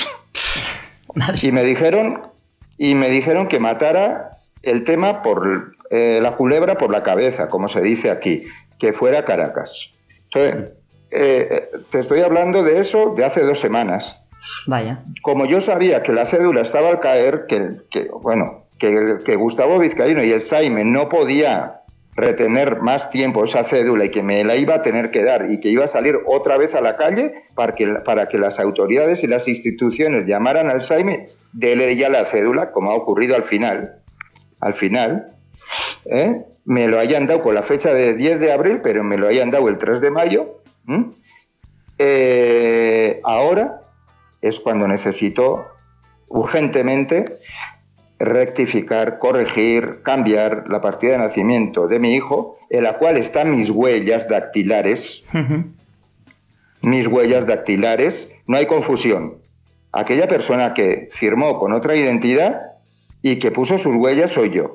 S3: Y me dijeron que matara el tema por la culebra por la cabeza, como se dice aquí, que fuera a Caracas. Entonces, te estoy hablando de eso de hace 2 semanas.
S2: Vaya.
S3: Como yo sabía que la cédula estaba al caer, que Gustavo Vizcaíno y el Saime no podía retener más tiempo esa cédula y que me la iba a tener que dar y que iba a salir otra vez a la calle para que las autoridades y las instituciones llamaran al Saime, déle ya la cédula, como ha ocurrido al final, me lo hayan dado con la fecha de 10 de abril, pero me lo hayan dado el 3 de mayo. Ahora es cuando necesito urgentemente rectificar, corregir, cambiar la partida de nacimiento de mi hijo, en la cual están mis huellas dactilares. Mis huellas dactilares, no hay confusión. Aquella persona que firmó con otra identidad y que puso sus huellas soy yo.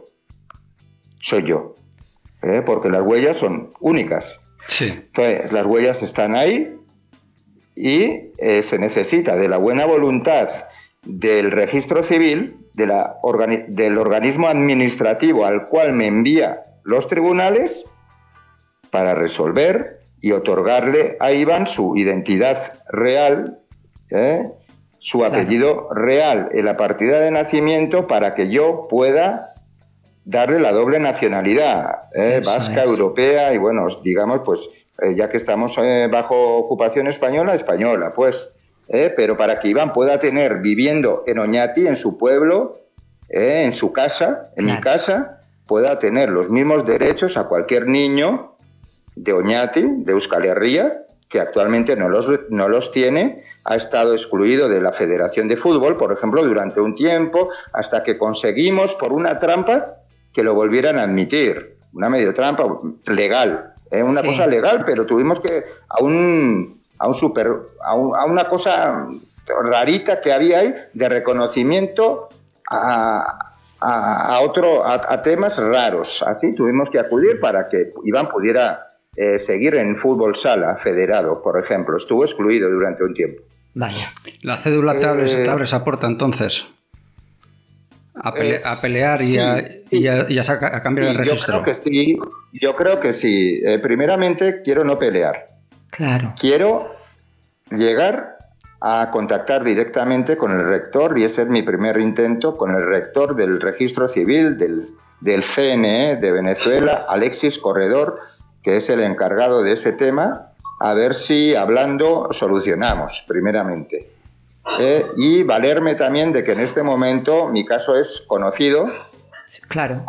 S3: Porque las huellas son únicas.
S1: Sí.
S3: Entonces, las huellas están ahí y se necesita de la buena voluntad del registro civil, del organismo administrativo al cual me envía los tribunales para resolver y otorgarle a Iván su identidad real, su apellido real en la partida de nacimiento para que yo pueda darle la doble nacionalidad, vasca, europea y bueno, digamos, pues ya que estamos bajo ocupación española, pues, pero para que Iván pueda tener viviendo en Oñati, en su pueblo, en su casa, en mi casa, pueda tener los mismos derechos a cualquier niño de Oñati, de Euskal Herria, que actualmente no los tiene, ha estado excluido de la Federación de Fútbol, por ejemplo, durante un tiempo, hasta que conseguimos, por una trampa, que lo volvieran a admitir. Una medio trampa legal, una cosa legal, pero tuvimos que a una cosa rarita que había ahí de reconocimiento a temas raros. Así tuvimos que acudir para que Iván pudiera seguir en fútbol sala federado, por ejemplo. Estuvo excluido durante un tiempo.
S2: Vaya.
S1: La cédula te abre esa puerta entonces a pelear y a cambiar el registro.
S3: Yo creo que sí. Primeramente quiero no pelear.
S2: Claro.
S3: Quiero llegar a contactar directamente con el rector, y ese es mi primer intento, con el rector del registro civil del CNE de Venezuela, Alexis Corredor, que es el encargado de ese tema, a ver si hablando solucionamos, primeramente. Y valerme también de que en este momento mi caso es conocido.
S2: Claro.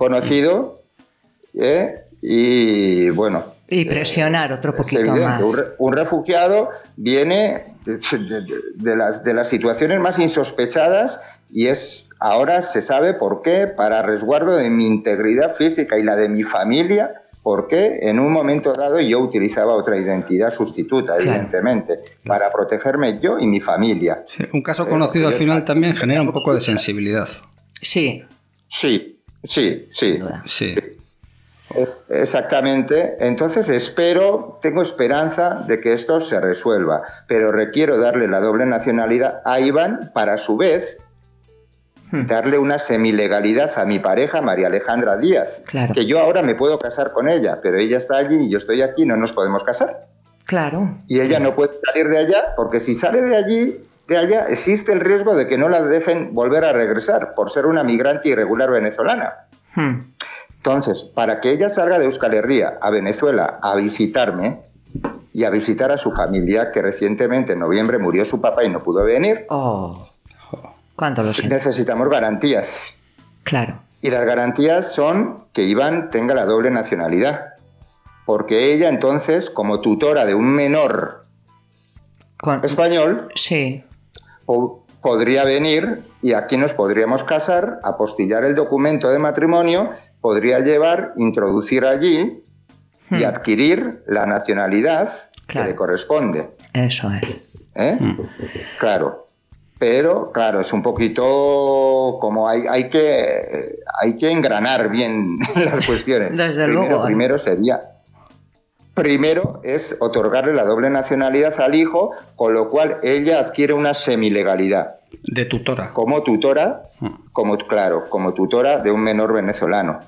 S3: Y bueno.
S2: Y presionar otro poquito más.
S3: Un refugiado viene de las situaciones más insospechadas y ahora se sabe por qué, para resguardo de mi integridad física y la de mi familia, porque en un momento dado yo utilizaba otra identidad sustituta, evidentemente, para protegerme yo y mi familia.
S1: Sí, un caso conocido al final también genera un poco de sensibilidad.
S2: Sí.
S3: Sí.
S1: Sí.
S3: Exactamente. Entonces tengo esperanza de que esto se resuelva, pero requiero darle la doble nacionalidad a Iván para, a su vez, darle una semilegalidad a mi pareja, María Alejandra Díaz, que yo ahora me puedo casar con ella, pero ella está allí y yo estoy aquí, no nos podemos casar.
S2: Claro.
S3: Y ella no puede salir de allá, porque si sale de allá, existe el riesgo de que no la dejen volver a regresar por ser una migrante irregular venezolana. Entonces, para que ella salga de Euskal Herria a Venezuela a visitarme y a visitar a su familia, que recientemente en noviembre murió su papá y no pudo venir,
S2: ¿Cuánto lo siento?
S3: necesitamos garantías.
S2: Claro.
S3: Y las garantías son que Iván tenga la doble nacionalidad. Porque ella entonces, como tutora de un menor español,
S2: sí,
S3: podría venir y aquí nos podríamos casar, apostillar el documento de matrimonio, podría introducir allí y adquirir la nacionalidad que le corresponde.
S2: Eso es.
S3: Claro. Pero, claro, es un poquito como hay que engranar bien las cuestiones.
S2: Desde luego.
S3: Primero es otorgarle la doble nacionalidad al hijo, con lo cual ella adquiere una semilegalidad.
S1: De tutora.
S3: Como tutora, como tutora de un menor venezolano.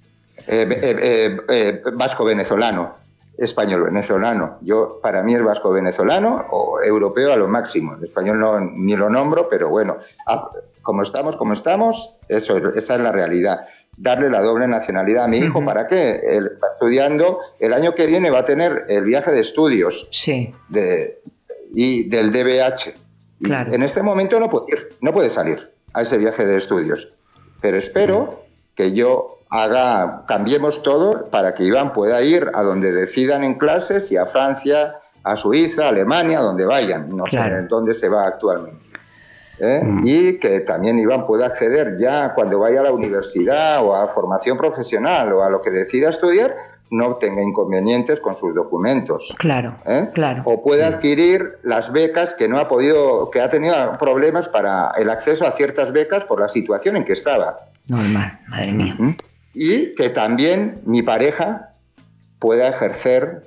S3: Vasco-venezolano. Español-venezolano. Para mí es vasco-venezolano o europeo a lo máximo. El español ni lo nombro, pero bueno, como estamos, esa es la realidad. Darle la doble nacionalidad a mi hijo, ¿para qué? Él está estudiando, el año que viene va a tener el viaje de estudios del DBH.
S2: Claro.
S3: En este momento no puede salir a ese viaje de estudios. Pero espero que cambiemos todo para que Iván pueda ir a donde decidan en clases y a Francia, a Suiza, a Alemania, donde vayan. No sé en dónde se va actualmente. Y que también Iván pueda acceder ya cuando vaya a la universidad o a formación profesional o a lo que decida estudiar, no tenga inconvenientes con sus documentos.
S2: Claro.
S3: O pueda adquirir las becas que ha tenido problemas para el acceso a ciertas becas por la situación en que estaba.
S2: Normal, madre mía.
S3: Y que también mi pareja pueda ejercer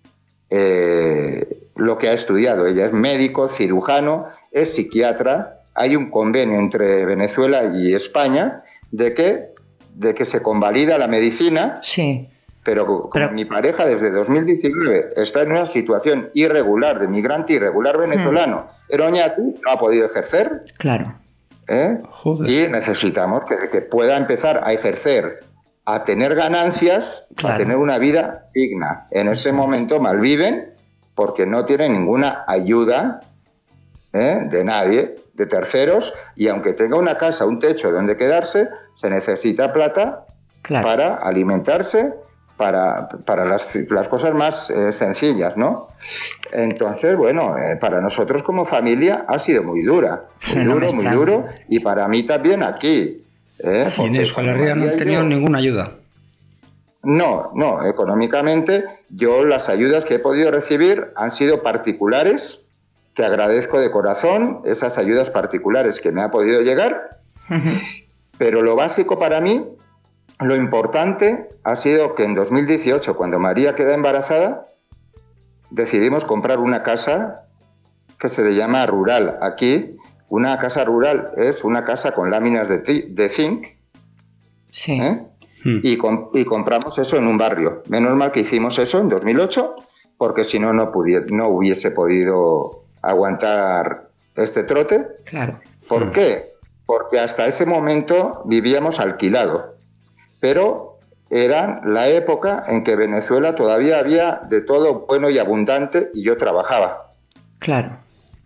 S3: lo que ha estudiado. Ella es médico, cirujano, es psiquiatra. Hay un convenio entre Venezuela y España de que se convalida la medicina.
S2: Sí.
S3: Pero mi pareja desde 2019 está en una situación irregular, de migrante irregular venezolano, Eroñati, no ha podido ejercer.
S2: Claro.
S3: Y necesitamos que pueda empezar a ejercer, a tener ganancias, a tener una vida digna. En este momento malviven porque no tienen ninguna ayuda de nadie, de terceros, y aunque tenga una casa, un techo donde quedarse, se necesita plata para alimentarse, para las cosas más sencillas, ¿no? Entonces, bueno, para nosotros como familia ha sido muy dura, muy duro, y para mí también aquí.
S1: Y en Euskal Herria no han tenido ninguna ayuda.
S3: No, económicamente yo las ayudas que he podido recibir han sido particulares, que agradezco de corazón, esas ayudas particulares que me ha podido llegar, pero lo básico para mí, lo importante ha sido que en 2018, cuando María queda embarazada, decidimos comprar una casa que se le llama rural. Aquí, una casa rural es una casa con láminas de zinc.
S2: Sí.
S3: Y compramos eso en un barrio. Menos mal que hicimos eso en 2008, porque si no, no hubiese podido aguantar este trote.
S2: Claro.
S3: ¿Por qué? Porque hasta ese momento vivíamos alquilado. Pero era la época en que Venezuela todavía había de todo bueno y abundante y yo trabajaba.
S2: Claro.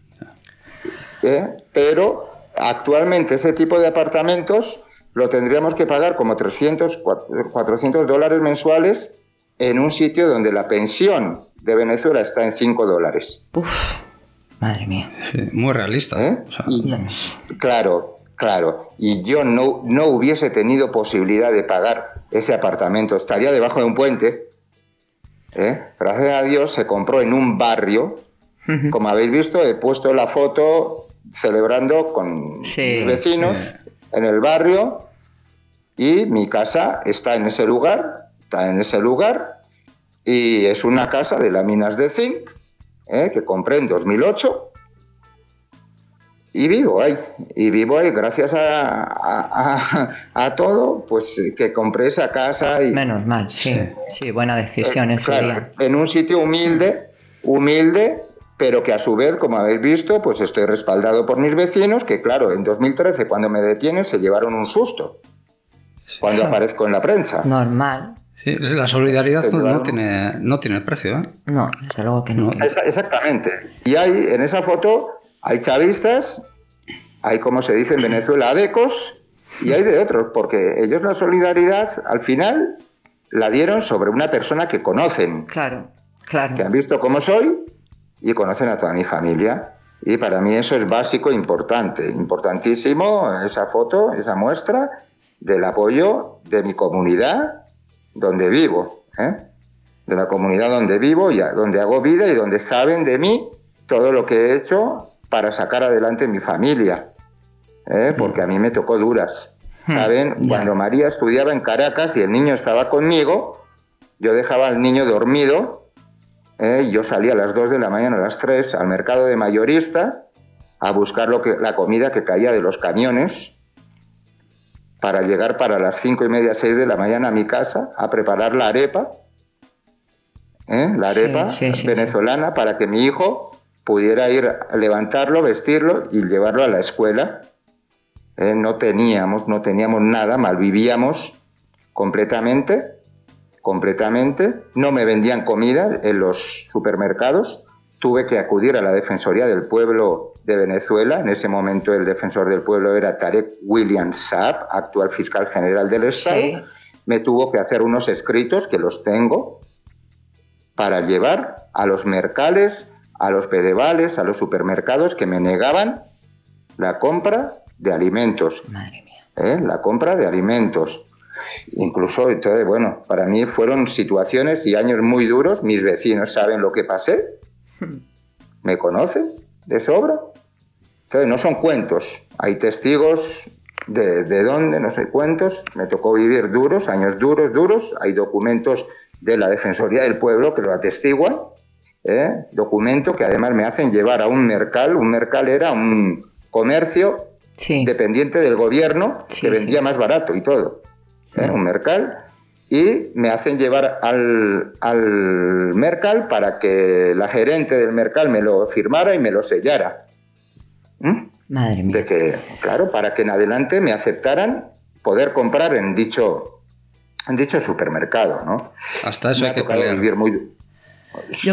S3: Pero actualmente ese tipo de apartamentos lo tendríamos que pagar como 300, 400 dólares mensuales en un sitio donde la pensión de Venezuela está en $5.
S2: Uf, madre mía.
S1: Sí, muy realista. O sea,
S3: Claro. Y yo no hubiese tenido posibilidad de pagar ese apartamento. Estaría debajo de un puente. Gracias a Dios se compró en un barrio. Como habéis visto, he puesto la foto celebrando con mis vecinos en el barrio. Y mi casa está en ese lugar. Y es una casa de láminas de zinc que compré en 2008. Y vivo ahí gracias a todo, pues que compré esa casa. Y,
S2: menos mal, sí, buena decisión en su día.
S3: En un sitio humilde, pero que a su vez, como habéis visto, pues estoy respaldado por mis vecinos, que claro, en 2013, cuando me detienen, se llevaron un susto, cuando aparezco en la prensa.
S2: Normal.
S1: Sí, la solidaridad no tiene precio, ¿eh?
S2: No, desde luego que no.
S3: Exactamente. Y en esa foto hay chavistas, hay, como se dice en Venezuela, adecos, y hay de otros, porque ellos la solidaridad al final la dieron sobre una persona que conocen.
S2: Claro.
S3: Que han visto cómo soy y conocen a toda mi familia. Y para mí eso es básico, importante, importantísimo, esa foto, esa muestra del apoyo de mi comunidad donde vivo, de la comunidad donde vivo, y donde hago vida y donde saben de mí todo lo que he hecho para sacar adelante mi familia, porque a mí me tocó duras. ¿Saben? Cuando María estudiaba en Caracas y el niño estaba conmigo, yo dejaba al niño dormido. Yo salía a las 2 de la mañana, a las 3, al mercado de mayorista a buscar la comida que caía de los camiones para llegar para las 5:30, 6 de la mañana a mi casa a preparar la arepa, venezolana, para que mi hijo pudiera ir a levantarlo, vestirlo y llevarlo a la escuela. No teníamos nada, malvivíamos completamente. No me vendían comida en los supermercados, tuve que acudir a la Defensoría del Pueblo de Venezuela. En ese momento el defensor del pueblo era Tarek William Saab, actual fiscal general del Estado. Sí. Me tuvo que hacer unos escritos, que los tengo, para llevar a los mercales, a los pedevales, a los supermercados que me negaban la compra de alimentos.
S2: Madre mía.
S3: La compra de alimentos. Incluso, entonces, bueno, para mí fueron situaciones y años muy duros. Mis vecinos saben lo que pasé, me conocen de sobra. Entonces, no son cuentos, hay testigos de dónde, no sé, cuentos. Me tocó vivir años duros. Hay documentos de la Defensoría del Pueblo que lo atestiguan, documento que además me hacen llevar a un mercal. Un mercal era un comercio dependiente del gobierno que vendía más barato y todo. Un mercal, y me hacen llevar al mercal para que la gerente del mercal me lo firmara y me lo sellara.
S2: Madre mía.
S3: Claro, para que en adelante me aceptaran poder comprar en dicho supermercado, ¿no?
S1: Hasta eso hay que pelear.
S2: Yo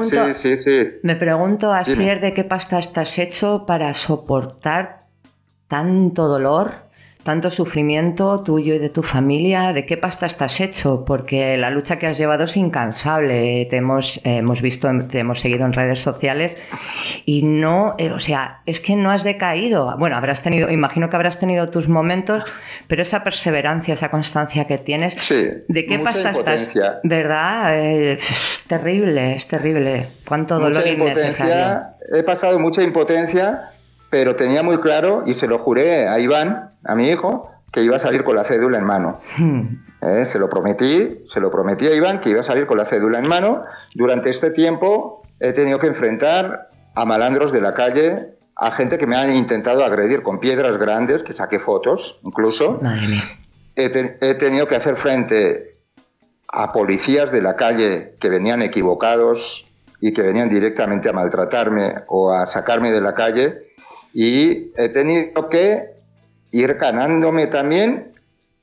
S2: me pregunto, Asier, ¿de qué pasta estás hecho para soportar tanto dolor, tanto sufrimiento tuyo y de tu familia? ¿De qué pasta estás hecho? Porque la lucha que has llevado es incansable. Te hemos visto, te hemos seguido en redes sociales y no, es que no has decaído. Bueno, imagino que habrás tenido tus momentos, pero esa perseverancia, esa constancia que tienes, ¿de qué pasta estás? ¿Verdad? Es terrible. Cuánto dolor innecesario.
S3: He pasado mucha impotencia, pero tenía muy claro, y se lo juré a Iván, a mi hijo, que iba a salir con la cédula en mano. Se lo prometí a Iván que iba a salir con la cédula en mano. Durante este tiempo he tenido que enfrentar a malandros de la calle, a gente que me han intentado agredir con piedras grandes, que saqué fotos incluso.
S2: Madre mía.
S3: He tenido que hacer frente a policías de la calle que venían equivocados y que venían directamente a maltratarme o a sacarme de la calle. Y he tenido que ir ganándome también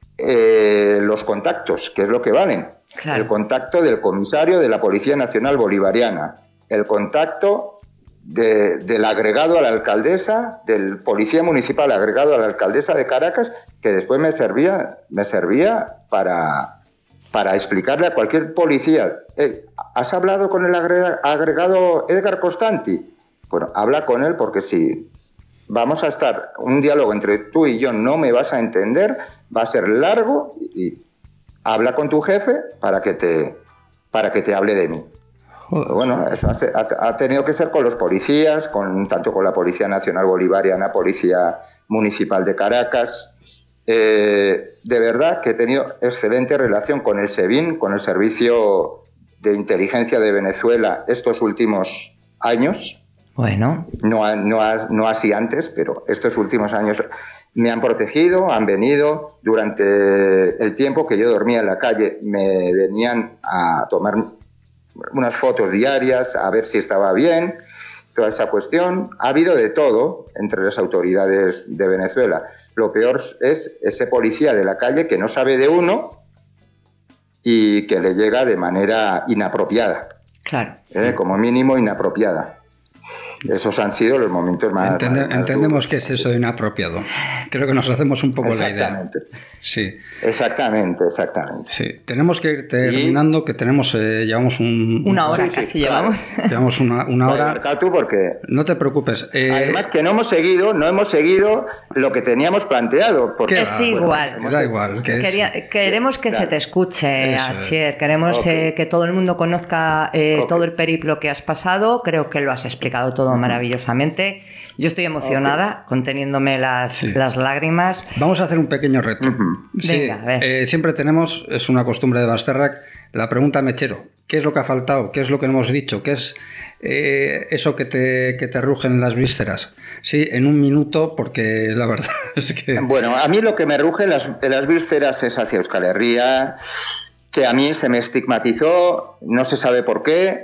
S3: los contactos, que es lo que valen.
S2: Claro.
S3: El contacto del comisario de la Policía Nacional Bolivariana, el contacto del agregado a la alcaldesa, del policía municipal agregado a la alcaldesa de Caracas, que después me servía para explicarle a cualquier policía: ¿has hablado con el agregado Edgar Costanti? Bueno, habla con él, porque si vamos a estar un diálogo entre tú y yo, no me vas a entender, va a ser largo, y habla con tu jefe para que te hable de mí. Joder. Bueno, eso ha tenido que ser con los policías, tanto con la Policía Nacional Bolivariana, Policía Municipal de Caracas. De verdad que he tenido excelente relación con el SEBIN, con el Servicio de Inteligencia de Venezuela, estos últimos años.
S2: Bueno.
S3: No así antes, pero estos últimos años me han protegido, han venido. Durante el tiempo que yo dormía en la calle, me venían a tomar unas fotos diarias, a ver si estaba bien, toda esa cuestión. Ha habido de todo entre las autoridades de Venezuela. Lo peor es ese policía de la calle que no sabe de uno y que le llega de manera inapropiada.
S2: Claro.
S3: Como mínimo inapropiada. Esos han sido los momentos más...
S1: Entendemos que es eso de inapropiado. Creo que nos hacemos un poco la idea. Sí.
S3: Exactamente.
S1: Sí. Tenemos que ir terminando, que tenemos, llevamos
S2: una hora casi llevamos.
S3: Claro.
S1: Llevamos una hora.
S3: Tú porque
S1: no te preocupes.
S3: Además que no hemos seguido lo que teníamos planteado. Porque,
S2: es igual.
S1: Da igual.
S2: Queremos que se te escuche, Asier. Queremos que todo el mundo conozca todo el periplo que has pasado. Creo que lo has explicado todo maravillosamente. Yo estoy emocionada, conteniéndome las lágrimas.
S1: Vamos a hacer un pequeño reto. Sí,
S2: venga, a ver.
S1: Siempre tenemos, es una costumbre de Basterrac, la pregunta mechero. ¿Qué es lo que ha faltado? ¿Qué es lo que no hemos dicho? ¿Qué es eso que te rugen las vísceras? Sí, en un minuto, porque la verdad es que...
S3: Bueno, a mí lo que me ruge las vísceras es hacia Euskal Herria, que a mí se me estigmatizó, no se sabe por qué,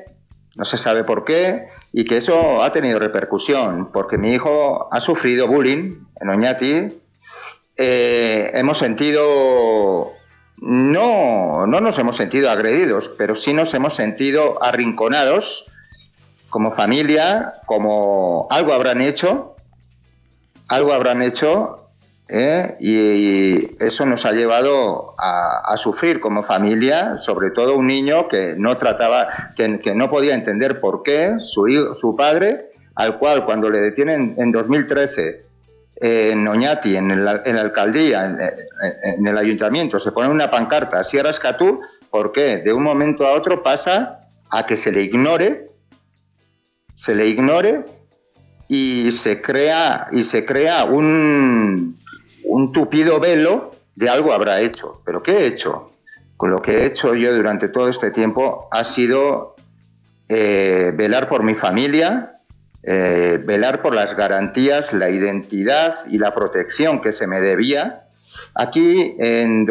S3: y que eso ha tenido repercusión, porque mi hijo ha sufrido bullying en Oñati. Hemos sentido, no nos hemos sentido agredidos, pero sí nos hemos sentido arrinconados como familia, como algo habrán hecho, y eso nos ha llevado a sufrir como familia, sobre todo un niño que no podía entender por qué su padre, al cual cuando le detienen en 2013 en Oñati, en la alcaldía, en el ayuntamiento, se pone una pancarta, Sierra Escatú, ¿por qué? De un momento a otro pasa a que se le ignore y se crea un tupido velo de algo habrá hecho. ¿Pero qué he hecho? Con lo que he hecho yo durante todo este tiempo ha sido velar por mi familia, velar por las garantías, la identidad y la protección que se me debía. Aquí en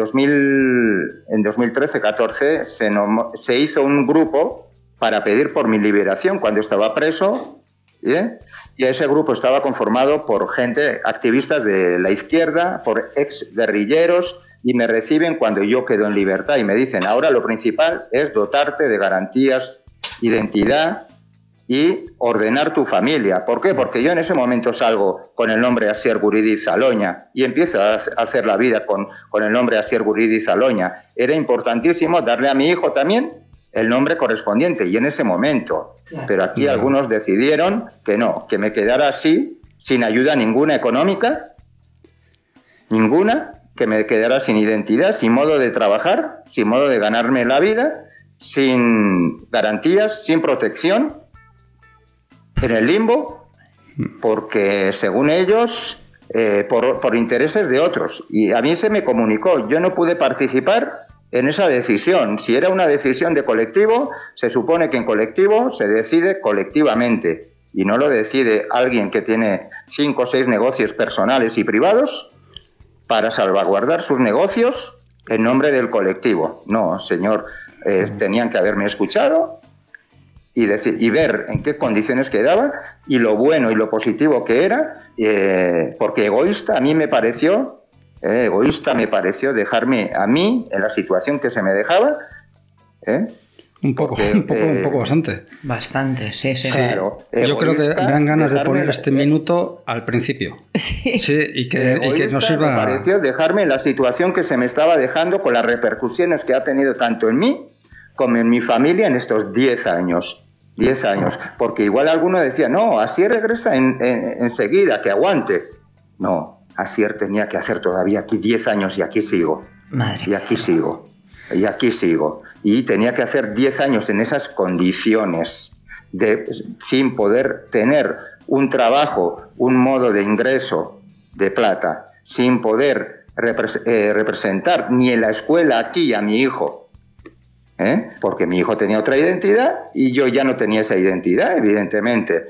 S3: 2013-14 se hizo un grupo para pedir por mi liberación cuando estaba preso. Y ese grupo estaba conformado por activistas de la izquierda, por ex guerrilleros, y me reciben cuando yo quedo en libertad y me dicen, ahora lo principal es dotarte de garantías, identidad y ordenar tu familia. ¿Por qué? Porque yo en ese momento salgo con el nombre Asier Guridi Zaloña y empiezo a hacer la vida con el nombre Asier Guridi Zaloña. Era importantísimo darle a mi hijo también el nombre correspondiente, y en ese momento. Pero aquí algunos decidieron que no, que me quedara así, sin ayuda ninguna económica, que me quedara sin identidad, sin modo de trabajar, sin modo de ganarme la vida, sin garantías, sin protección, en el limbo, porque según ellos, por intereses de otros. Y a mí se me comunicó, yo no pude participar en esa decisión. Si era una decisión de colectivo, se supone que en colectivo se decide colectivamente y no lo decide alguien que tiene 5 o 6 negocios personales y privados para salvaguardar sus negocios en nombre del colectivo. No, señor, tenían que haberme escuchado y ver en qué condiciones quedaba y lo bueno y lo positivo que era, porque egoísta me pareció dejarme a mí en la situación que se me dejaba.
S1: Un poco bastante.
S2: Bastante, sí.
S3: Claro,
S1: yo creo que me dan ganas de poner este minuto al principio.
S2: Sí,
S1: y que nos sirva.
S3: Me pareció dejarme en la situación que se me estaba dejando, con las repercusiones que ha tenido tanto en mí como en mi familia en estos 10 años. 10 años. Porque igual alguno decía, no, Asier regresa enseguida, que aguante. No. Asier tenía que hacer todavía aquí 10 años y aquí sigo.
S2: Madre.
S3: Y aquí sigo. Y tenía que hacer 10 años en esas condiciones, sin poder tener un trabajo, un modo de ingreso de plata, sin poder representar ni en la escuela aquí a mi hijo. Porque mi hijo tenía otra identidad y yo ya no tenía esa identidad, evidentemente.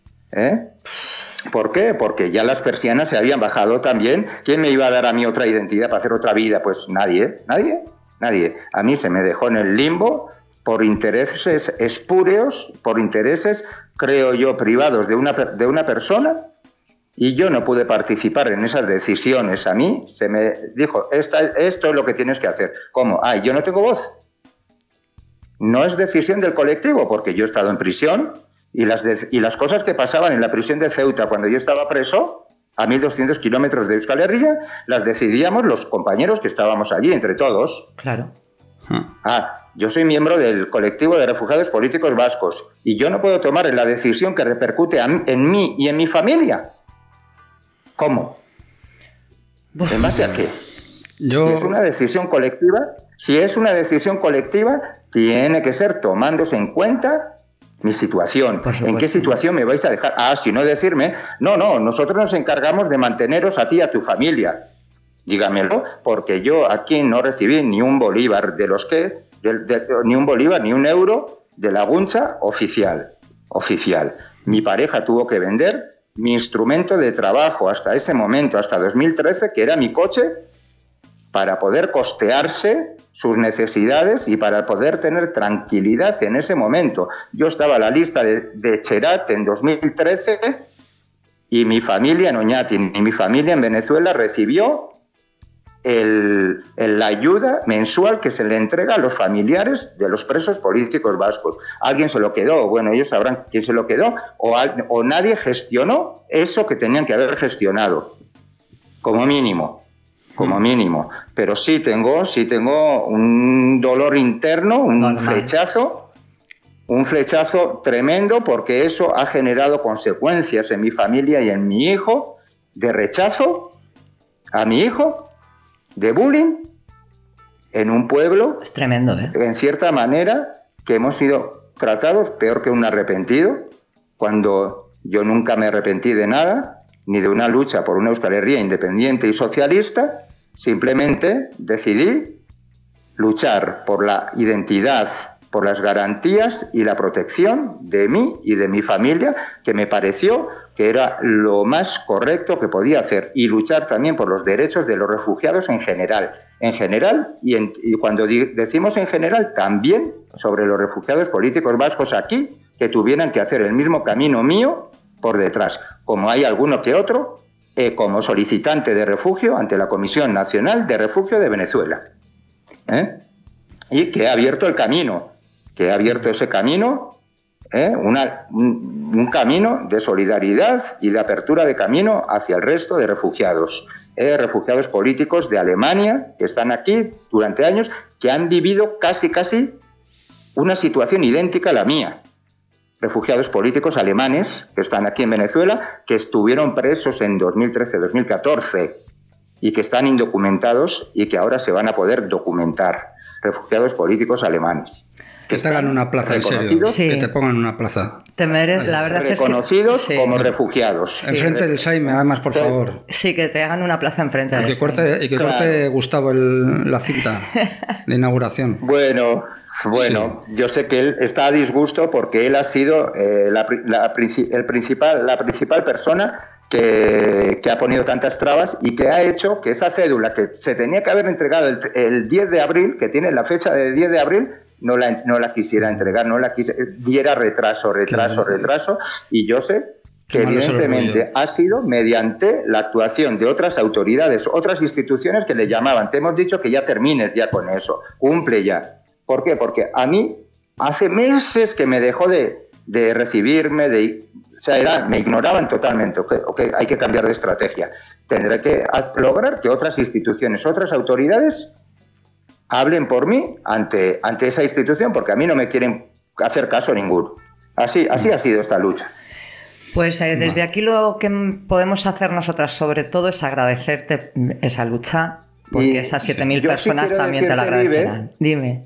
S3: ¿Por qué? Porque ya las persianas se habían bajado también. ¿Quién me iba a dar a mí otra identidad para hacer otra vida? Pues nadie. A mí se me dejó en el limbo por intereses espúreos, por intereses, creo yo, privados de una persona, y yo no pude participar en esas decisiones. A mí se me dijo, esto es lo que tienes que hacer. ¿Cómo? Yo no tengo voz. No es decisión del colectivo, porque yo he estado en prisión, Y las cosas que pasaban en la prisión de Ceuta cuando yo estaba preso, a 1.200 kilómetros de Euskal Herria, las decidíamos los compañeros que estábamos allí, entre todos.
S2: Claro.
S3: Yo soy miembro del colectivo de refugiados políticos vascos y yo no puedo tomar la decisión que repercute en mí y en mi familia. ¿Cómo? ¿En base a qué? Si es una decisión colectiva, tiene que ser tomándose en cuenta mi situación. ¿En qué situación me vais a dejar? Si no decirme, no, nosotros nos encargamos de manteneros a ti y a tu familia. Dígamelo, porque yo aquí no recibí ni un bolívar ni un bolívar ni un euro de la Guncha oficial. Mi pareja tuvo que vender mi instrumento de trabajo hasta ese momento, hasta 2013, que era mi coche, para poder costearse sus necesidades y para poder tener tranquilidad en ese momento. Yo estaba en la lista de Cherat en 2013 y mi familia en Oñati y mi familia en Venezuela recibió la ayuda mensual que se le entrega a los familiares de los presos políticos vascos. ¿Alguien se lo quedó? Bueno, ellos sabrán quién se lo quedó, o nadie gestionó eso que tenían que haber gestionado, como mínimo. Pero sí tengo un dolor interno, un flechazo tremendo, porque eso ha generado consecuencias en mi familia y en mi hijo, de rechazo a mi hijo, de bullying, en un pueblo,
S2: es tremendo,
S3: en cierta manera, que hemos sido tratados peor que un arrepentido, cuando yo nunca me arrepentí de nada, ni de una lucha por una Euskal Herria independiente y socialista. Simplemente decidí luchar por la identidad, por las garantías y la protección de mí y de mi familia, que me pareció que era lo más correcto que podía hacer, y luchar también por los derechos de los refugiados en general, y cuando decimos en general, también sobre los refugiados políticos vascos aquí, que tuvieran que hacer el mismo camino mío por detrás, como hay alguno que otro, como solicitante de refugio ante la Comisión Nacional de Refugio de Venezuela. Y que ha abierto ese camino, un camino de solidaridad y de apertura de camino hacia el resto de refugiados políticos de Alemania, que están aquí durante años, que han vivido casi una situación idéntica a la mía. Refugiados políticos alemanes que están aquí en Venezuela, que estuvieron presos en 2013-2014 y que están indocumentados y que ahora se van a poder documentar. Refugiados políticos alemanes.
S1: Que te hagan una plaza, en serio. Sí. Que te pongan una plaza.
S2: La verdad
S3: reconocidos
S2: es que,
S3: como refugiados.
S1: Enfrente del Saime, además, por favor.
S2: Sí, que te hagan una plaza enfrente del
S1: Saime. Y que corte Gustavo la cinta de inauguración.
S3: Bueno, sí. Yo sé que él está a disgusto porque él ha sido la principal persona que ha ponido tantas trabas y que ha hecho que esa cédula que se tenía que haber entregado el 10 de abril, que tiene la fecha de 10 de abril, no la quisiera entregar, diera retraso, y yo sé que evidentemente ha sido mediante la actuación de otras autoridades, otras instituciones que le llamaban, te hemos dicho que ya termines ya con eso, cumple ya. ¿Por qué? Porque a mí hace meses que me dejó de recibirme, me ignoraban totalmente. Okay, hay que cambiar de estrategia. Tendré que lograr que otras instituciones, otras autoridades hablen por mí ante esa institución, porque a mí no me quieren hacer caso ninguno. Así ha sido esta lucha.
S2: Pues desde aquí lo que podemos hacer nosotras sobre todo es agradecerte esa lucha, porque esas 7.000 personas también te la agradecerán. Dime.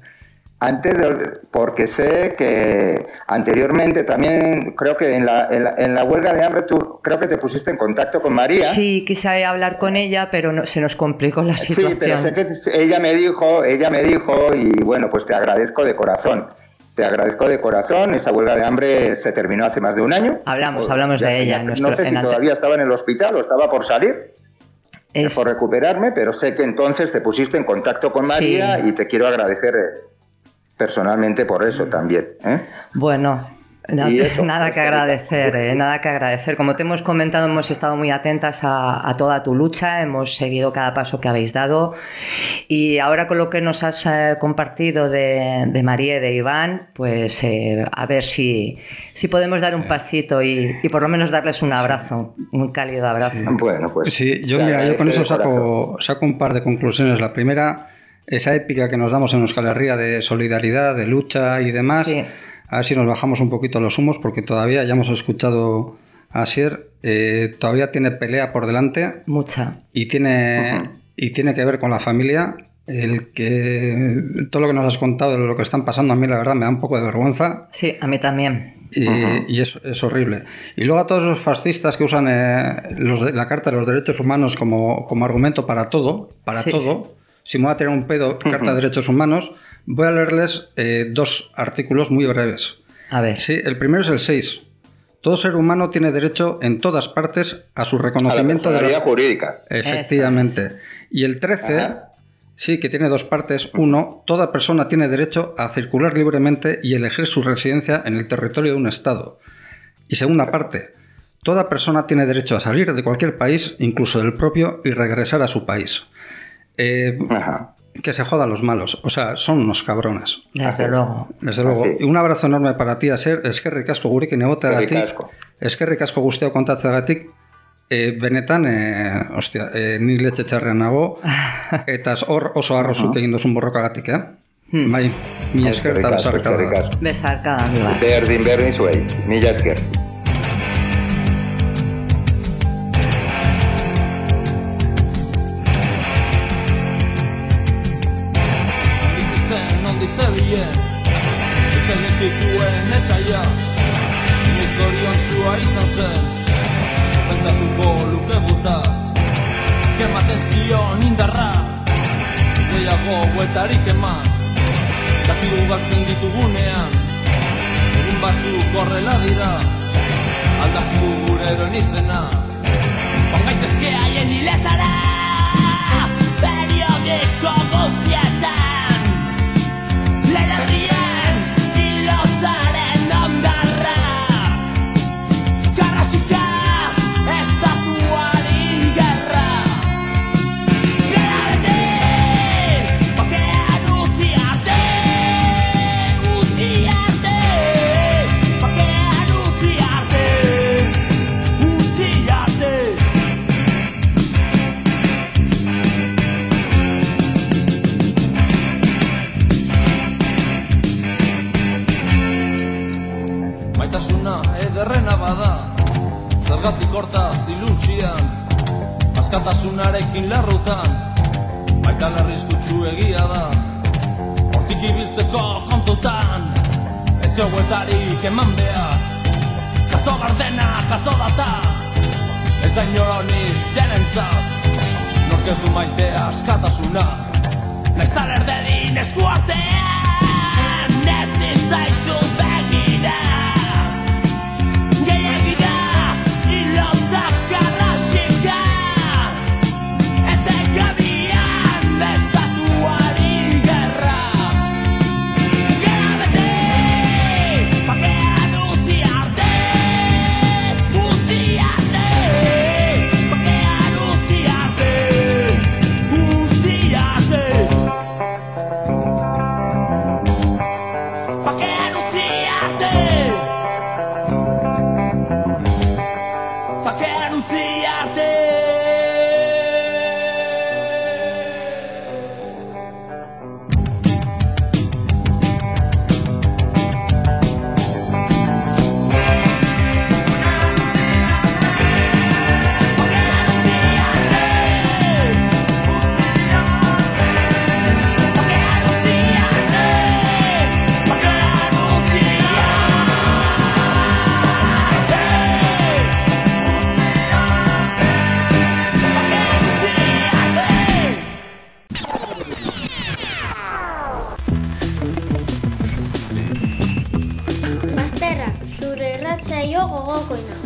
S3: Porque sé que anteriormente también, creo que en la huelga de hambre, tú creo que te pusiste en contacto con María.
S2: Sí, quise hablar con ella, pero se nos complicó la situación.
S3: Sí, pero sé que ella me dijo, y bueno, pues te agradezco de corazón. Esa huelga de hambre se terminó hace más de un año.
S2: Hablamos de ella.
S3: No sé si todavía estaba en el hospital o estaba por salir. Por recuperarme, pero sé que entonces te pusiste en contacto con María, sí. Y te quiero agradecer personalmente por eso también.
S2: Bueno, Nada que agradecer. Como te hemos comentado, hemos estado muy atentas a toda tu lucha, hemos seguido cada paso que habéis dado y ahora con lo que nos has compartido de María y de Iván, pues a ver si podemos dar un pasito y por lo menos darles un abrazo, un cálido abrazo.
S1: Sí.
S3: Bueno, pues
S1: sí, yo con eso saco un par de conclusiones. La primera, esa épica que nos damos en Euskal Herria de solidaridad, de lucha y demás. Sí. A ver si nos bajamos un poquito los humos, porque todavía, ya hemos escuchado a Asier, todavía tiene pelea por delante.
S2: Mucha.
S1: Y tiene que ver con la familia. Todo lo que nos has contado de lo que están pasando, a mí la verdad me da un poco de vergüenza.
S2: Sí, a mí también.
S1: Y es horrible. Y luego a todos los fascistas que usan la Carta de los Derechos Humanos como argumento para todo, si me voy a tirar un pedo, Carta de Derechos Humanos, voy a leerles 2 artículos muy breves.
S2: A ver.
S1: Sí, el primero es el 6. Todo ser humano tiene derecho en todas partes a su reconocimiento
S3: de la jurídica.
S1: Efectivamente. Es. Y el 13, sí, que tiene 2 partes. 1, toda persona tiene derecho a circular libremente y elegir su residencia en el territorio de un Estado. Y segunda parte, toda persona tiene derecho a salir de cualquier país, incluso del propio, y regresar a su país. Que se jodan los malos, o sea, son unos cabrones.
S2: Desde luego.
S1: Y un abrazo enorme para ti, Asier. Eskerrik asko gurekin egoteagatik. Eskerrik asko guztia kontatzeagatik. Benetan, ni letxe txarrean nago, eta hor oso arrozuk egin duzun borrokagatik, Bai, mila esker eta besarkada.
S2: Besarkada, amiga.
S3: Berdin zuei, mila esker.
S4: Zebien, izan zituen etxaia, inoiz zoriontsua izan zen, pentsatuko luke butaz, kematen zion indarra, izaiago buetarik eman, dakigu galtzen ditugunean, egun batzuk horrela dira, aldakigu gure eroen izena, ongaitezke haien hiletara, periodiko guztietan. Leherrien hilotaren ondarra Karrasika estatuari gerra Gara bete, bakean utzi arte Bakean utzi arte Maitasuna ederrena bada, zergatik hortaz iluntzian, askatasunarekin larrutan, baita larrizkutsu egia da, hortik ibiltzeko kontutan, ez zeuetarik eman behar, jaso gardena, jaso data, ez da inoronik denentzat, nork ez du maitea askatasuna, naizta lerdedin eskuartean, ezin zaitu begira.
S5: Zure irratsaio gogokoena.